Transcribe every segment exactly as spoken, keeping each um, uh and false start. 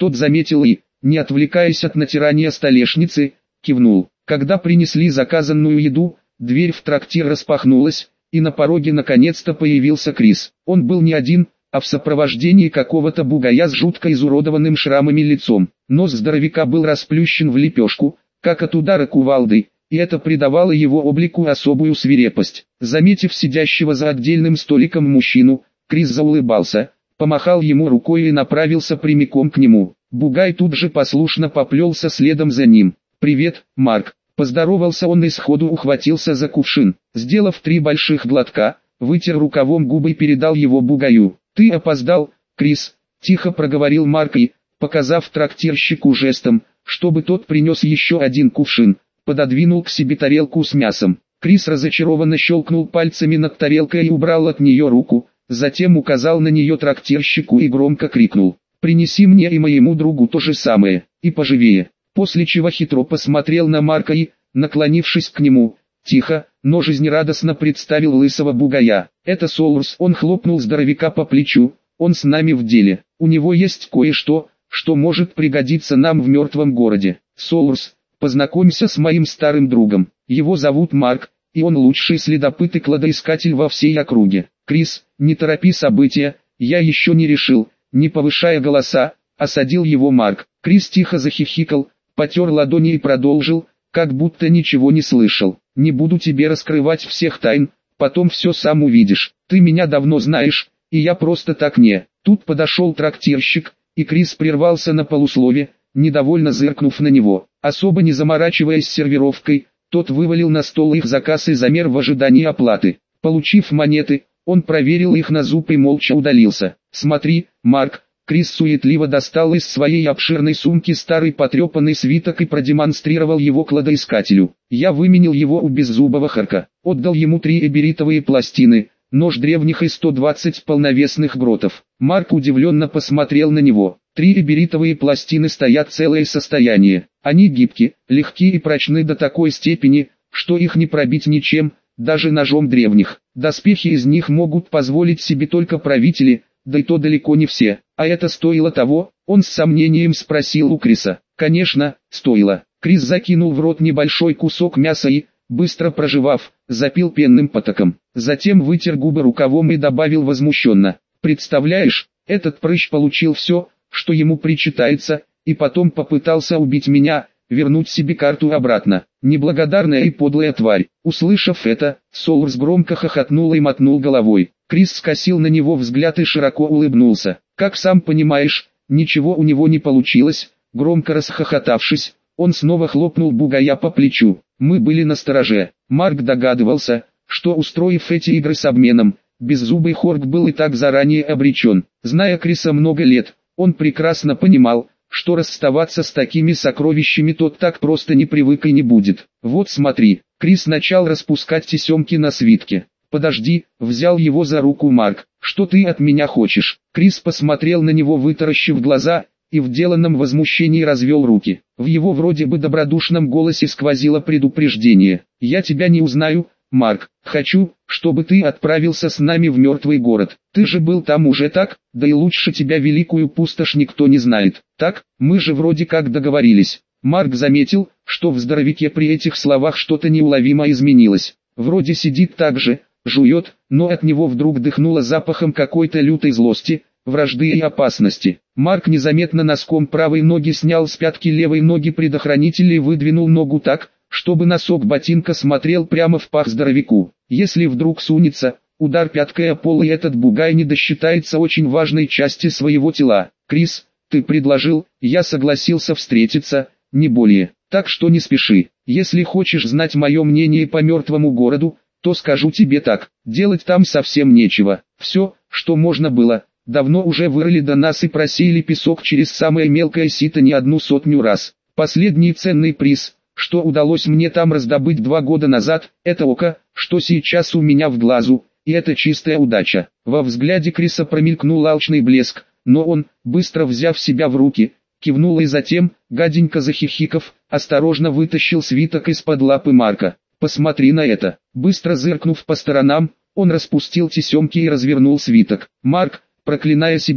Тот заметил и, не отвлекаясь от натирания столешницы, кивнул. Когда принесли заказанную еду, дверь в трактир распахнулась, и на пороге наконец-то появился Крис. Он был не один, а в сопровождении какого-то бугая с жутко изуродованным шрамами лицом. Нос здоровяка был расплющен в лепешку, как от удара кувалдой, и это придавало его облику особую свирепость. Заметив сидящего за отдельным столиком мужчину, Крис заулыбался, помахал ему рукой и направился прямиком к нему. Бугай тут же послушно поплелся следом за ним. «Привет, Марк», — поздоровался он и сходу ухватился за кувшин. Сделав три больших глотка, вытер рукавом губы и передал его бугаю. «Ты опоздал, Крис», — тихо проговорил Марк и, показав трактирщику жестом, чтобы тот принес еще один кувшин, пододвинул к себе тарелку с мясом. Крис разочарованно щелкнул пальцами над тарелкой и убрал от нее руку, затем указал на нее трактирщику и громко крикнул: «Принеси мне и моему другу то же самое, и поживее», после чего хитро посмотрел на Марка и, наклонившись к нему, тихо, но жизнерадостно представил лысого бугая. «Это Солурс», — он хлопнул здоровяка по плечу, «он с нами в деле, у него есть кое-что, что может пригодиться нам в мертвом городе. Солурс, познакомься с моим старым другом, его зовут Марк, и он лучший следопыт и кладоискатель во всей округе. Крис, не торопи события, я еще не решил», не повышая голоса, осадил его Марк. Крис тихо захихикал, потер ладони и продолжил, как будто ничего не слышал. «Не буду тебе раскрывать всех тайн, потом все сам увидишь. Ты меня давно знаешь, и я просто так не». Тут подошел трактирщик, и Крис прервался на полуслове, недовольно зыркнув на него. Особо не заморачиваясь сервировкой, тот вывалил на стол их заказ и замер в ожидании оплаты. Получив монеты, он проверил их на зуб и молча удалился. «Смотри, Марк», Крис суетливо достал из своей обширной сумки старый потрепанный свиток и продемонстрировал его кладоискателю. «Я выменил его у беззубого Харка, отдал ему три эберитовые пластины, нож древних и сто двадцать полновесных гротов». Марк удивленно посмотрел на него. Три эберитовые пластины стоят целое состояние. Они гибки, легки и прочны до такой степени, что их не пробить ничем, даже ножом древних. Доспехи из них могут позволить себе только правители, да и то далеко не все. А это стоило того? Он с сомнением спросил у Криса. Конечно, стоило. Крис закинул в рот небольшой кусок мяса и, быстро прожевав, запил пенным потоком. Затем вытер губы рукавом и добавил возмущенно: «Представляешь, этот прыщ получил все, что ему причитается, и потом попытался убить меня, вернуть себе карту обратно. Неблагодарная и подлая тварь». Услышав это, Солурс громко хохотнул и мотнул головой. Крис скосил на него взгляд и широко улыбнулся. «Как сам понимаешь, ничего у него не получилось». Громко расхохотавшись, он снова хлопнул бугая по плечу. «Мы были настороже». Марк догадывался, что, устроив эти игры с обменом, беззубый Хорк был и так заранее обречен. Зная Криса много лет, он прекрасно понимал, что расставаться с такими сокровищами тот так просто не привык и не будет. «Вот смотри», Крис начал распускать тесемки на свитке. «Подожди», взял его за руку Марк, «что ты от меня хочешь?» Крис посмотрел на него, вытаращив глаза, и в деланном возмущении развел руки. В его вроде бы добродушном голосе сквозило предупреждение. «Я тебя не узнаю, Марк. Хочу, чтобы ты отправился с нами в мертвый город. Ты же был там уже, так? Да и лучше тебя великую пустошь никто не знает. Так, мы же вроде как договорились». Марк заметил, что в здоровяке при этих словах что-то неуловимо изменилось. Вроде сидит так же, жует, но от него вдруг дыхнуло запахом какой-то лютой злости, вражды и опасности. Марк незаметно носком правой ноги снял с пятки левой ноги предохранитель и выдвинул ногу так, чтобы носок ботинка смотрел прямо в пах здоровяку. Если вдруг сунется, удар пяткой о пол, и этот бугай не досчитается очень важной части своего тела. «Крис, ты предложил, я согласился встретиться, не более. Так что не спеши. Если хочешь знать мое мнение по мертвому городу, то скажу тебе так: делать там совсем нечего. Все, что можно было, давно уже вырыли до нас и просеяли песок через самое мелкое сито не одну сотню раз. Последний ценный приз, что удалось мне там раздобыть два года назад, это око, что сейчас у меня в глазу, и это чистая удача». Во взгляде Криса промелькнул алчный блеск, но он, быстро взяв себя в руки, кивнул и затем, гаденько захихиков, осторожно вытащил свиток из-под лапы Марка. «Посмотри на это». Быстро зыркнув по сторонам, он распустил тесемки и развернул свиток. Марк, проклиная себя,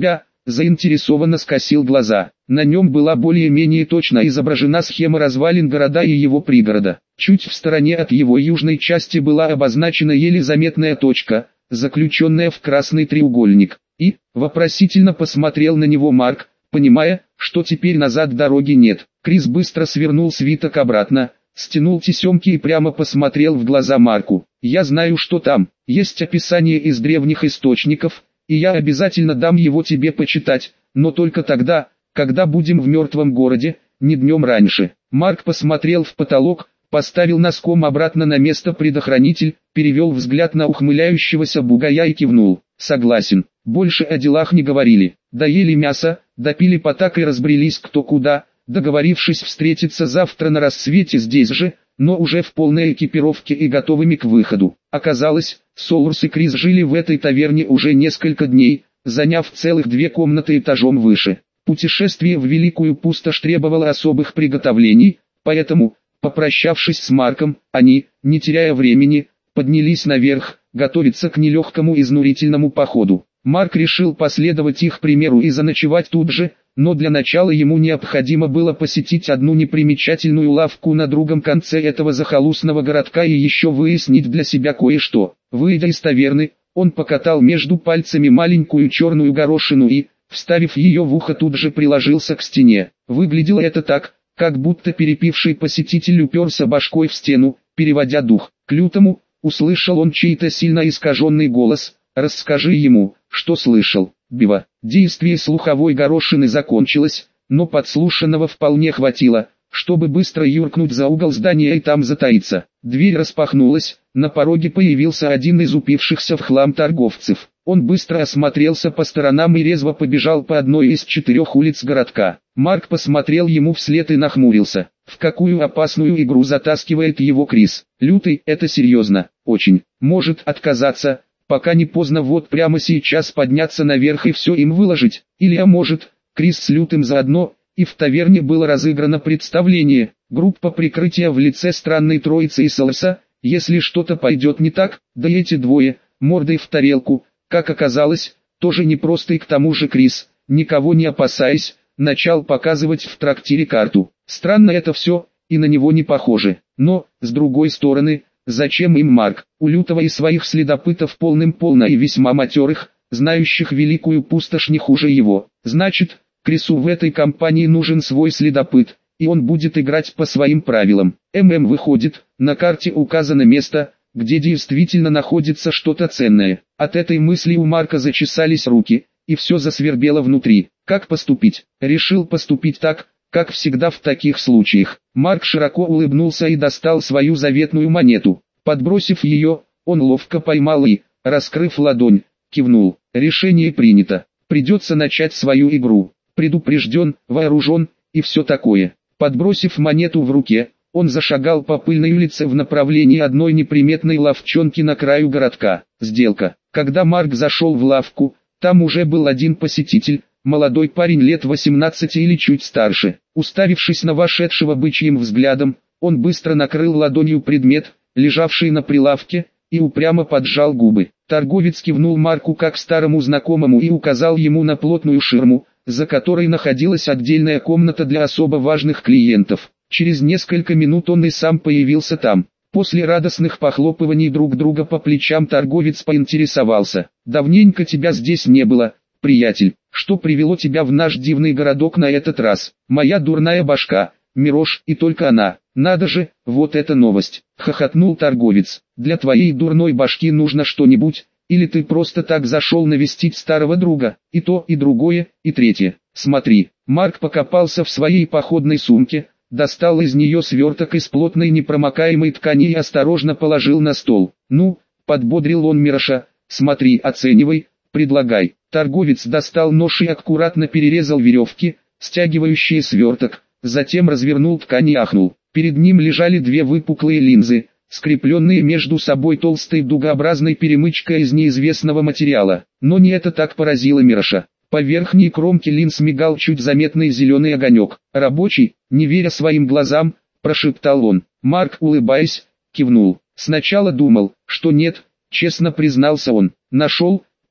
заинтересованно скосил глаза. На нем была более-менее точно изображена схема развалин города и его пригорода. Чуть в стороне от его южной части была обозначена еле заметная точка, заключенная в красный треугольник. И, вопросительно посмотрел на него Марк, понимая, что теперь назад дороги нет. Крис быстро свернул свиток обратно, стянул тесемки и прямо посмотрел в глаза Марку. «Я знаю, что там, есть описание из древних источников, и я обязательно дам его тебе почитать, но только тогда, когда будем в мертвом городе, не днем раньше». Марк посмотрел в потолок, поставил носком обратно на место предохранитель, перевел взгляд на ухмыляющегося бугая и кивнул. «Согласен, больше о делах не говорили, доели мясо, допили потак и разбрелись кто куда, договорившись встретиться завтра на рассвете здесь же, но уже в полной экипировке и готовыми к выходу. Оказалось, Солурс и Крис жили в этой таверне уже несколько дней, заняв целых две комнаты этажом выше. Путешествие в Великую Пустошь требовало особых приготовлений, поэтому, попрощавшись с Марком, они, не теряя времени, поднялись наверх, готовиться к нелегкому изнурительному походу. Марк решил последовать их примеру и заночевать тут же, но для начала ему необходимо было посетить одну непримечательную лавку на другом конце этого захолустного городка и еще выяснить для себя кое-что. Выйдя из таверны, он покатал между пальцами маленькую черную горошину и, вставив ее в ухо, тут же приложился к стене. Выглядело это так, как будто перепивший посетитель уперся башкой в стену, переводя дух. К лютому, услышал он чей-то сильно искаженный голос: «Расскажи ему, что слышал, Бива». Действие слуховой горошины закончилось, но подслушанного вполне хватило, чтобы быстро юркнуть за угол здания и там затаиться. Дверь распахнулась, на пороге появился один из упившихся в хлам торговцев. Он быстро осмотрелся по сторонам и резво побежал по одной из четырех улиц городка. Марк посмотрел ему вслед и нахмурился. В какую опасную игру затаскивает его Крис? Лютый, это серьезно, очень. Может отказаться, пока не поздно, вот прямо сейчас подняться наверх и все им выложить. Или а может, Крис с Лютым заодно, и в таверне было разыграно представление. Группа прикрытия в лице странной троицы и Солоса, если что-то пойдет не так, да эти двое, мордой в тарелку, как оказалось, тоже непросто, и к тому же Крис, никого не опасаясь, начал показывать в трактире карту. Странно это все, и на него не похоже. Но, с другой стороны, зачем им Марк? У Лютого и своих следопытов полным-полно и весьма матерых, знающих Великую Пустошь не хуже его. Значит, Крису в этой компании нужен свой следопыт, и он будет играть по своим правилам. ММ выходит, на карте указано место, где действительно находится что-то ценное. От этой мысли у Марка зачесались руки, и все засвербело внутри. Как поступить? Решил поступить так, как всегда в таких случаях. Марк широко улыбнулся и достал свою заветную монету. Подбросив ее, он ловко поймал и, раскрыв ладонь, кивнул. Решение принято. Придется начать свою игру. Предупрежден, вооружен, и все такое. Подбросив монету в руке, он зашагал по пыльной улице в направлении одной неприметной лавчонки на краю городка. Сделка. Когда Марк зашел в лавку, там уже был один посетитель, молодой парень лет восемнадцати или чуть старше. Уставившись на вошедшего бычьим взглядом, он быстро накрыл ладонью предмет, лежавший на прилавке, и упрямо поджал губы. Торговец кивнул Марку как старому знакомому и указал ему на плотную ширму, за которой находилась отдельная комната для особо важных клиентов. Через несколько минут он и сам появился там. После радостных похлопываний друг друга по плечам торговец поинтересовался: «Давненько тебя здесь не было, приятель. Что привело тебя в наш дивный городок на этот раз?» «Моя дурная башка, Мирош, и только она. Надо же, вот это новость!» — хохотнул торговец. «Для твоей дурной башки нужно что-нибудь, или ты просто так зашел навестить старого друга?» «И то, и другое, и третье. Смотри». Марк покопался в своей походной сумке, достал из нее сверток из плотной непромокаемой ткани и осторожно положил на стол. «Ну», — подбодрил он Мироша, — «смотри, оценивай, предлагай». Торговец достал нож и аккуратно перерезал веревки, стягивающие сверток, затем развернул ткань и ахнул. Перед ним лежали две выпуклые линзы, скрепленные между собой толстой дугообразной перемычкой из неизвестного материала. Но не это так поразило Мироша. По верхней кромке линз мигал чуть заметный зеленый огонек. «Рабочий», не веря своим глазам, прошептал он. Марк, улыбаясь, кивнул. Сначала думал, что нет, честно признался он. Нашел,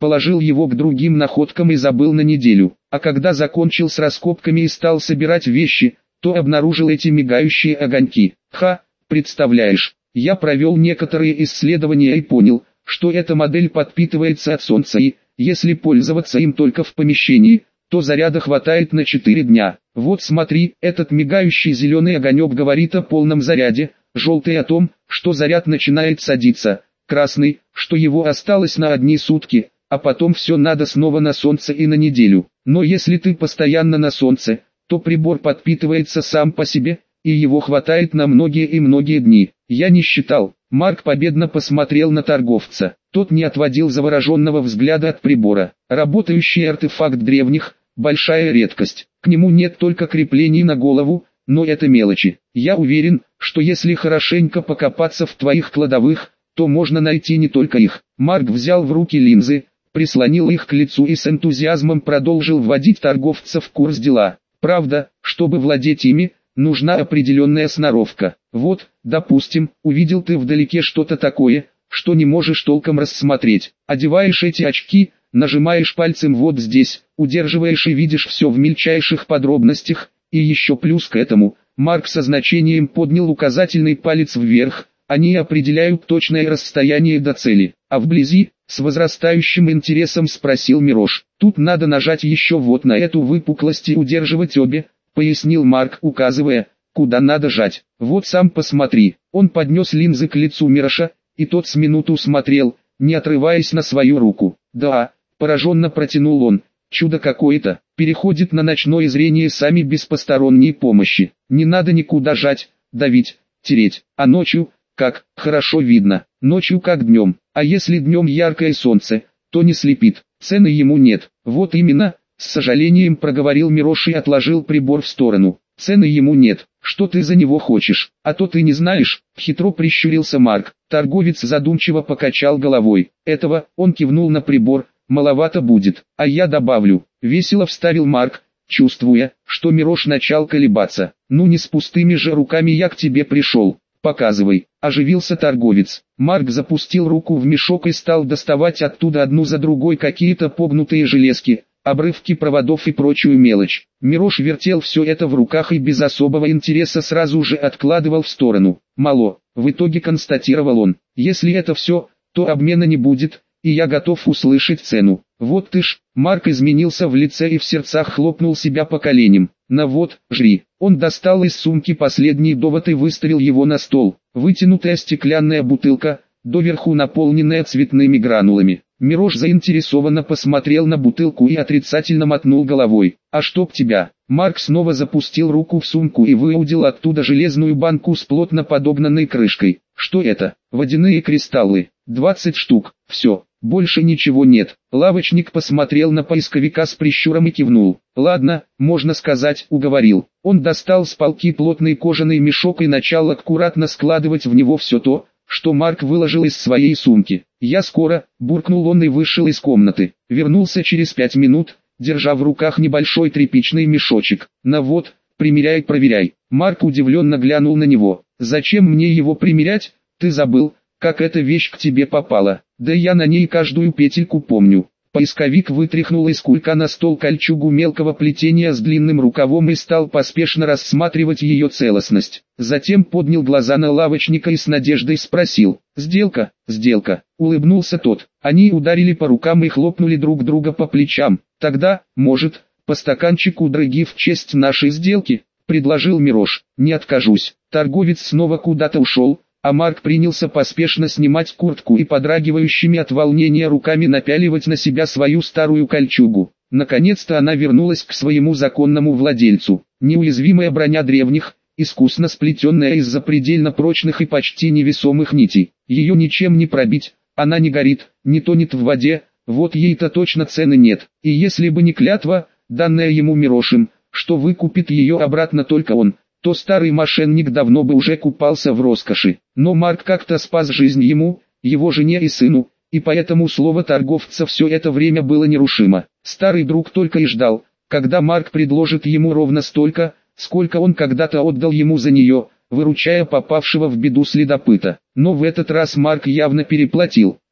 положил его к другим находкам и забыл на неделю. А когда закончил с раскопками и стал собирать вещи, то обнаружил эти мигающие огоньки. Ха, представляешь, я провел некоторые исследования и понял, что эта модель подпитывается от солнца и, если пользоваться им только в помещении, то заряда хватает на четыре дня. Вот смотри, этот мигающий зеленый огонек говорит о полном заряде, желтый о том, что заряд начинает садиться, красный, что его осталось на одни сутки, а потом все надо снова на солнце и на неделю. Но если ты постоянно на солнце, то прибор подпитывается сам по себе, и его хватает на многие и многие дни. Я не считал. Марк победно посмотрел на торговца. Тот не отводил завороженного взгляда от прибора. Работающий артефакт древних, большая редкость. К нему нет только креплений на голову, но это мелочи. Я уверен, что если хорошенько покопаться в твоих кладовых, то можно найти не только их. Марк взял в руки линзы, прислонил их к лицу и с энтузиазмом продолжил вводить торговца в курс дела. Правда, чтобы владеть ими, нужна определенная сноровка. Вот, допустим, увидел ты вдалеке что-то такое, что не можешь толком рассмотреть. Одеваешь эти очки, нажимаешь пальцем вот здесь, удерживаешь и видишь все в мельчайших подробностях, и еще плюс к этому, Марк со значением поднял указательный палец вверх, они определяют точное расстояние до цели. А вблизи, с возрастающим интересом спросил Мирош. Тут надо нажать еще вот на эту выпуклость и удерживать обе, пояснил Марк, указывая, куда надо жать. Вот сам посмотри. Он поднес линзы к лицу Мироша, и тот с минуту смотрел, не отрываясь на свою руку. Да, пораженно протянул он, чудо какое-то, переходит на ночное зрение сами без посторонней помощи. Не надо никуда жать, давить, тереть, а ночью, как, хорошо видно, ночью как днем, а если днем яркое солнце, то не слепит, цены ему нет. Вот именно, с сожалением проговорил Мирош и отложил прибор в сторону. Цены ему нет, что ты за него хочешь, а то ты не знаешь, хитро прищурился Марк. Торговец задумчиво покачал головой. Этого, он кивнул на прибор, маловато будет, а я добавлю, весело вставил Марк, чувствуя, что Мирош начал колебаться. Ну не с пустыми же руками я к тебе пришел. Показывай, оживился торговец. Марк запустил руку в мешок и стал доставать оттуда одну за другой какие-то погнутые железки, обрывки проводов и прочую мелочь. Мирош вертел все это в руках и без особого интереса сразу же откладывал в сторону. Мало, в итоге констатировал он. Если это все, то обмена не будет, и я готов услышать цену. Вот ты ж, Марк изменился в лице и в сердцах хлопнул себя по коленям. На вот, жри. Он достал из сумки последний довод и выставил его на стол. Вытянутая стеклянная бутылка, доверху наполненная цветными гранулами. Мирош заинтересованно посмотрел на бутылку и отрицательно мотнул головой. «А чтоб тебя!» Марк снова запустил руку в сумку и выудил оттуда железную банку с плотно подогнанной крышкой. «Что это?» «Водяные кристаллы. двадцать штук. Все, больше ничего нет». Лавочник посмотрел на поисковика с прищуром и кивнул. «Ладно, можно сказать, уговорил». Он достал с полки плотный кожаный мешок и начал аккуратно складывать в него все то, что Марк выложил из своей сумки. «Я скоро», — буркнул он и вышел из комнаты. Вернулся через пять минут, держа в руках небольшой тряпичный мешочек. «На вот, примеряй, проверяй». Марк удивленно глянул на него. «Зачем мне его примерять? Ты забыл, как эта вещь к тебе попала? Да я на ней каждую петельку помню». Поисковик вытряхнул из кулька на стол кольчугу мелкого плетения с длинным рукавом и стал поспешно рассматривать ее целостность. Затем поднял глаза на лавочника и с надеждой спросил: «Сделка, сделка», — улыбнулся тот. Они ударили по рукам и хлопнули друг друга по плечам. «Тогда, может, по стаканчику драги в честь нашей сделки?» — предложил Мирош. «Не откажусь». Торговец снова куда-то ушел, а Марк принялся поспешно снимать куртку и подрагивающими от волнения руками напяливать на себя свою старую кольчугу. Наконец-то она вернулась к своему законному владельцу. Неуязвимая броня древних, искусно сплетенная из запредельно прочных и почти невесомых нитей. Ее ничем не пробить, она не горит, не тонет в воде, вот ей-то точно цены нет. И если бы не клятва, данная ему Мирошем, что выкупит ее обратно только он, то старый мошенник давно бы уже купался в роскоши. Но Марк как-то спас жизнь ему, его жене и сыну, и поэтому слово торговца все это время было нерушимо. Старый друг только и ждал, когда Марк предложит ему ровно столько, сколько он когда-то отдал ему за нее, выручая попавшего в беду следопыта. Но в этот раз Марк явно переплатил.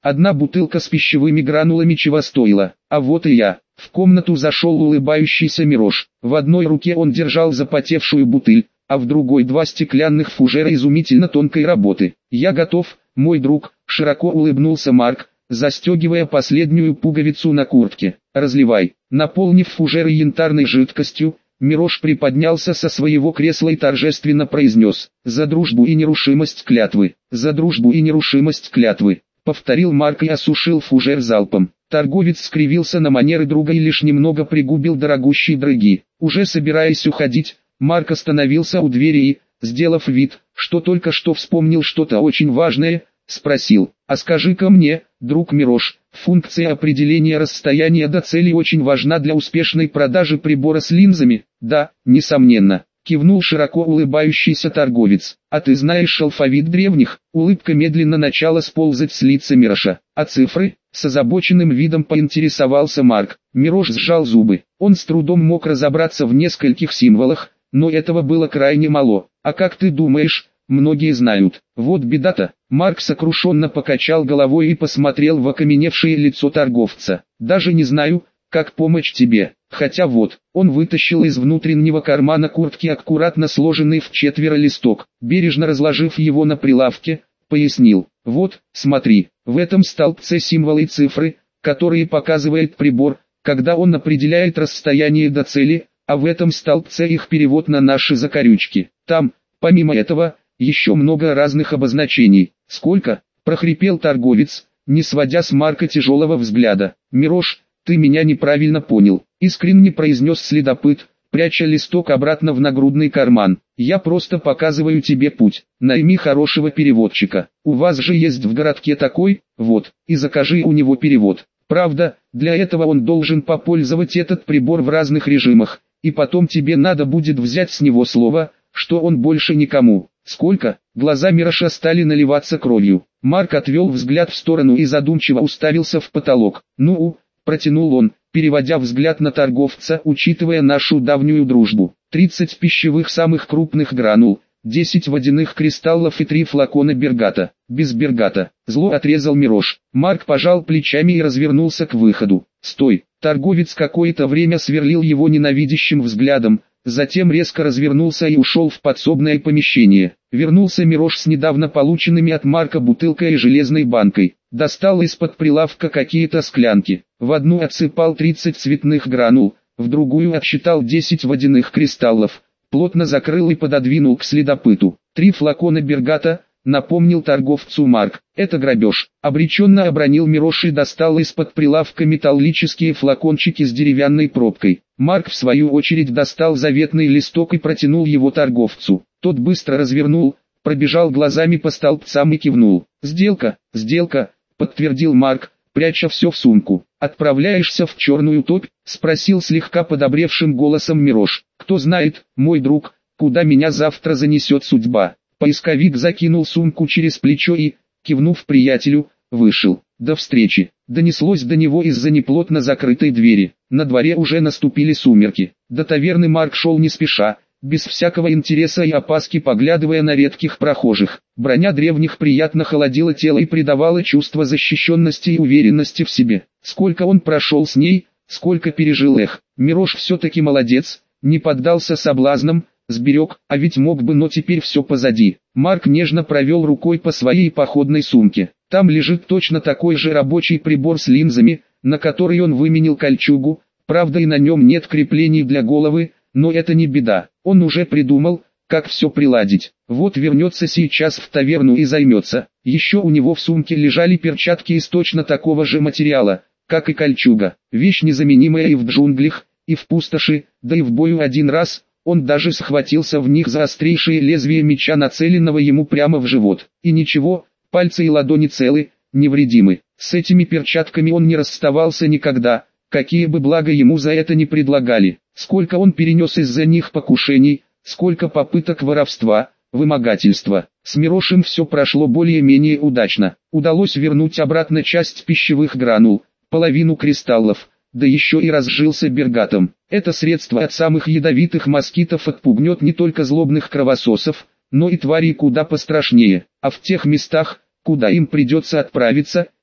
Одна бутылка с пищевыми гранулами чего стоила. А вот и я. В комнату зашел улыбающийся Мирош. В одной руке он держал запотевшую бутыль, а в другой два стеклянных фужера изумительно тонкой работы. «Я готов, мой друг», — широко улыбнулся Марк, застегивая последнюю пуговицу на куртке. «Разливай». Наполнив фужеры янтарной жидкостью, Мирош приподнялся со своего кресла и торжественно произнес: «За дружбу и нерушимость клятвы! За дружбу и нерушимость клятвы!» Повторил Марк и осушил фужер залпом. Торговец скривился на манеры друга и лишь немного пригубил дорогущие драги. Уже собираясь уходить, Марк остановился у двери и, сделав вид, что только что вспомнил что-то очень важное, спросил: «А скажи-ка мне, друг Мирош, функция определения расстояния до цели очень важна для успешной продажи прибора с линзами?» «Да, несомненно», — кивнул широко улыбающийся торговец. «А ты знаешь алфавит древних?» Улыбка медленно начала сползать с лица Мироша. «А цифры?» — с озабоченным видом поинтересовался Марк. Мирош сжал зубы. Он с трудом мог разобраться в нескольких символах, но этого было крайне мало. «А как ты думаешь, многие знают?» «Вот беда-то». Марк сокрушенно покачал головой и посмотрел в окаменевшее лицо торговца. «Даже не знаю, как помочь тебе. Хотя вот». Он вытащил из внутреннего кармана куртки аккуратно сложенный в четверо листок, бережно разложив его на прилавке, пояснил: «Вот, смотри, в этом столбце символы и цифры, которые показывает прибор, когда он определяет расстояние до цели, а в этом столбце их перевод на наши закорючки. Там, помимо этого, еще много разных обозначений». «Сколько?» – прохрипел торговец, не сводя с Марка тяжелого взгляда. «Мирош, ты меня неправильно понял», – искренне произнес следопыт, пряча листок обратно в нагрудный карман. «Я просто показываю тебе путь. Найми хорошего переводчика. У вас же есть в городке такой, вот, и закажи у него перевод. Правда, для этого он должен попользовать этот прибор в разных режимах, и потом тебе надо будет взять с него слово, что он больше никому». «Сколько?» Глаза Мироша стали наливаться кровью. Марк отвел взгляд в сторону и задумчиво уставился в потолок. «Ну, — протянул он, переводя взгляд на торговца, учитывая нашу давнюю дружбу. тридцать пищевых самых крупных гранул, десять водяных кристаллов и три флакона бергата». «Без бергата», — зло отрезал Мирош. Марк пожал плечами и развернулся к выходу. «Стой!» Торговец какое-то время сверлил его ненавидящим взглядом, затем резко развернулся и ушел в подсобное помещение. Вернулся Мирош с недавно полученными от Марка бутылкой и железной банкой. Достал из-под прилавка какие-то склянки. В одну отсыпал тридцать цветных гранул, в другую отсчитал десять водяных кристаллов. Плотно закрыл и пододвинул к следопыту. «Три флакона бергата», — напомнил торговцу Марк. «Это грабеж». Обреченно обронил Мирош и достал из-под прилавка металлические флакончики с деревянной пробкой. Марк в свою очередь достал заветный листок и протянул его торговцу. Тот быстро развернул, пробежал глазами по столбцам и кивнул. «Сделка, сделка», — подтвердил Марк, пряча все в сумку. «Отправляешься в черную топь?» — спросил слегка подобревшим голосом Мирош. «Кто знает, мой друг, куда меня завтра занесет судьба». Поисковик закинул сумку через плечо и, кивнув приятелю, вышел. «До встречи!» Донеслось до него из-за неплотно закрытой двери. На дворе уже наступили сумерки. До таверны Марк шел не спеша, без всякого интереса и опаски поглядывая на редких прохожих. Броня древних приятно холодила тело и придавала чувство защищенности и уверенности в себе. Сколько он прошел с ней, сколько пережил их. Мирош все-таки молодец, не поддался соблазнам, сберег, а ведь мог бы, но теперь все позади. Марк нежно провел рукой по своей походной сумке. Там лежит точно такой же рабочий прибор с линзами, на который он выменил кольчугу, правда и на нем нет креплений для головы, но это не беда, он уже придумал, как все приладить. Вот вернется сейчас в таверну и займется. Еще у него в сумке лежали перчатки из точно такого же материала, как и кольчуга. Вещь незаменимая и в джунглях, и в пустоши, да и в бою один раз. Он даже схватился в них за острейшее лезвие меча, нацеленного ему прямо в живот. И ничего, пальцы и ладони целы, невредимы. С этими перчатками он не расставался никогда, какие бы блага ему за это не предлагали. Сколько он перенес из-за них покушений, сколько попыток воровства, вымогательства. С Мирошем все прошло более-менее удачно. Удалось вернуть обратно часть пищевых гранул, половину кристаллов, да еще и разжился бергатом. Это средство от самых ядовитых москитов отпугнет не только злобных кровососов, но и тварей куда пострашнее. А в тех местах, куда им придется отправиться,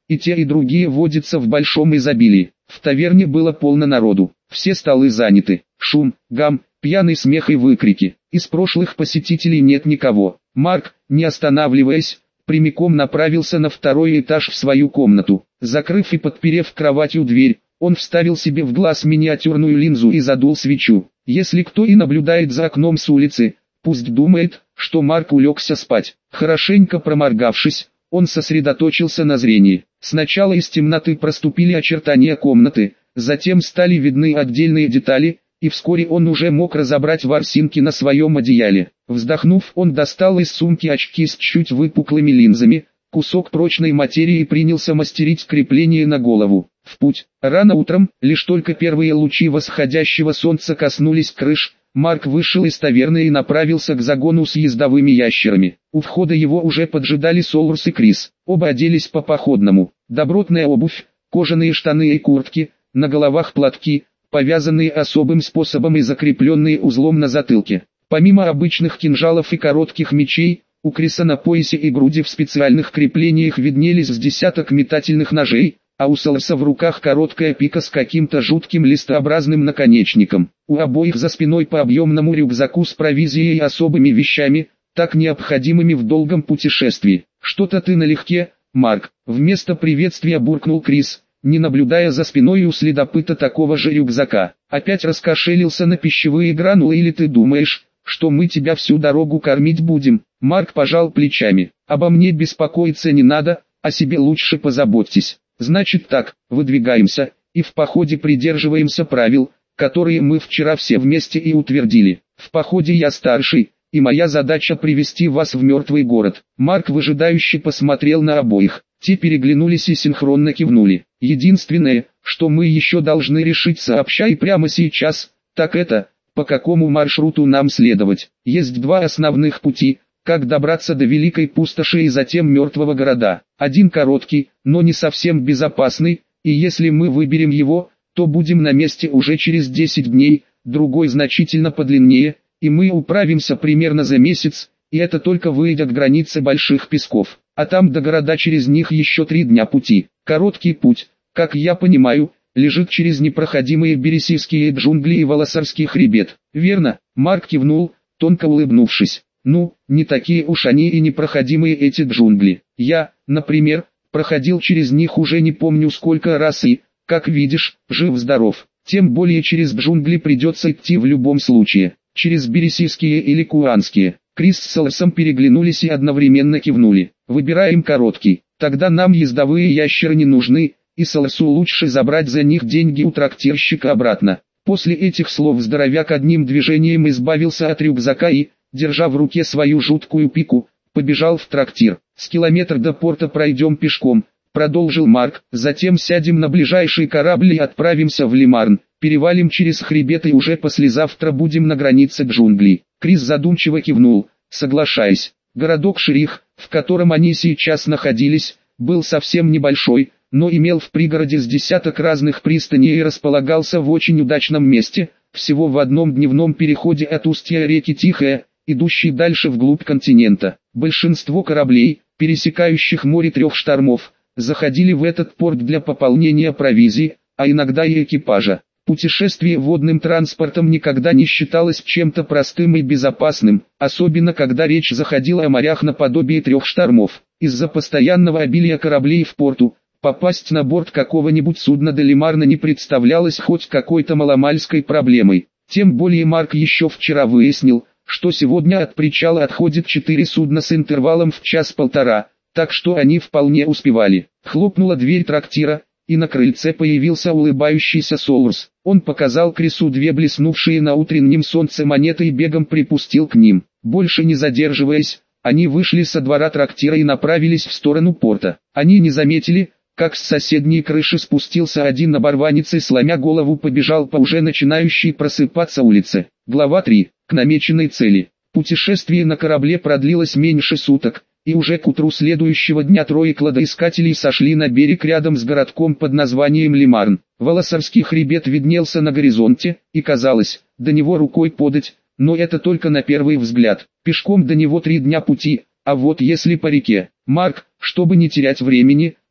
и те и другие водятся в большом изобилии. В таверне было полно народу, все столы заняты, шум, гам, пьяный смех и выкрики. Из прошлых посетителей нет никого. Марк, не останавливаясь, прямиком направился на второй этаж в свою комнату. Закрыв и подперев кроватью дверь, он вставил себе в глаз миниатюрную линзу и задул свечу. Если кто и наблюдает за окном с улицы, пусть думает, что Марк улегся спать. Хорошенько проморгавшись, он сосредоточился на зрении. Сначала из темноты проступили очертания комнаты, затем стали видны отдельные детали, и вскоре он уже мог разобрать ворсинки на своем одеяле. Вздохнув, он достал из сумки очки с чуть выпуклыми линзами, кусок прочной материи и принялся мастерить крепление на голову. В путь. Рано утром, лишь только первые лучи восходящего солнца коснулись крыш, Марк вышел из таверны и направился к загону с ездовыми ящерами. У входа его уже поджидали Солурс и Крис. Оба оделись по-походному. Добротная обувь, кожаные штаны и куртки, на головах платки, повязанные особым способом и закрепленные узлом на затылке. Помимо обычных кинжалов и коротких мечей, у Криса на поясе и груди в специальных креплениях виднелись с десяток метательных ножей, а у Солурса в руках короткая пика с каким-то жутким листообразным наконечником. У обоих за спиной по объемному рюкзаку с провизией и особыми вещами, так необходимыми в долгом путешествии. «Что-то ты налегке, Марк», вместо приветствия буркнул Крис, не наблюдая за спиной у следопыта такого же рюкзака. «Опять раскошелился на пищевые гранулы или ты думаешь, что мы тебя всю дорогу кормить будем?» Марк пожал плечами. «Обо мне беспокоиться не надо, о себе лучше позаботьтесь. Значит так, выдвигаемся, и в походе придерживаемся правил, которые мы вчера все вместе и утвердили. В походе я старший, и моя задача привести вас в мертвый город». Марк выжидающе посмотрел на обоих. Те переглянулись и синхронно кивнули. «Единственное, что мы еще должны решить сообща и прямо сейчас, так это, по какому маршруту нам следовать. Есть два основных пути, как добраться до Великой Пустоши и затем Мертвого Города. Один короткий, но не совсем безопасный, и если мы выберем его, то будем на месте уже через десять дней, другой значительно подлиннее, и мы управимся примерно за месяц, и это только выйдя к границе Больших Песков, а там до города через них еще три дня пути. Короткий путь, как я понимаю, лежит через непроходимые Бересийские джунгли и Волосарский хребет. Верно? Марк кивнул, тонко улыбнувшись. Ну, не такие уж они и непроходимые эти джунгли. Я, например, проходил через них уже не помню сколько раз и, как видишь, жив-здоров. Тем более через джунгли придется идти в любом случае. Через Бересийские или Куанские. Крис с Солурсом переглянулись и одновременно кивнули. Выбираем короткий. Тогда нам ездовые ящеры не нужны, и Солурсу лучше забрать за них деньги у трактирщика обратно. После этих слов здоровяк одним движением избавился от рюкзака и, держа в руке свою жуткую пику, побежал в трактир. «С километра до порта пройдем пешком», — продолжил Марк. «Затем сядем на ближайший корабль и отправимся в Лимарн. Перевалим через хребет и уже послезавтра будем на границе джунглей». Крис задумчиво кивнул, соглашаясь. Городок Шерих, в котором они сейчас находились, был совсем небольшой, но имел в пригороде с десяток разных пристаней и располагался в очень удачном месте, всего в одном дневном переходе от устья реки Тихая, идущей дальше вглубь континента. Большинство кораблей, пересекающих море трех штормов, заходили в этот порт для пополнения провизии, а иногда и экипажа. Путешествие водным транспортом никогда не считалось чем-то простым и безопасным, особенно когда речь заходила о морях наподобие трех штормов. Из-за постоянного обилия кораблей в порту, попасть на борт какого-нибудь судна до Лимарна не представлялось хоть какой-то маломальской проблемой. Тем более Марк еще вчера выяснил, что сегодня от причала отходит четыре судна с интервалом в час-полтора, так что они вполне успевали. Хлопнула дверь трактира, и на крыльце появился улыбающийся Солурс. Он показал Крису две блеснувшие на утреннем солнце монеты и бегом припустил к ним. Больше не задерживаясь, они вышли со двора трактира и направились в сторону порта. Они не заметили, как с соседней крыши спустился один оборванец и сломя голову побежал по уже начинающей просыпаться улице. Глава три. К намеченной цели. Путешествие на корабле продлилось меньше суток, и уже к утру следующего дня трое кладоискателей сошли на берег рядом с городком под названием Лимарн. Волосарский хребет виднелся на горизонте, и казалось, до него рукой подать, но это только на первый взгляд. Пешком до него три дня пути, а вот если по реке. Марк, чтобы не терять времени,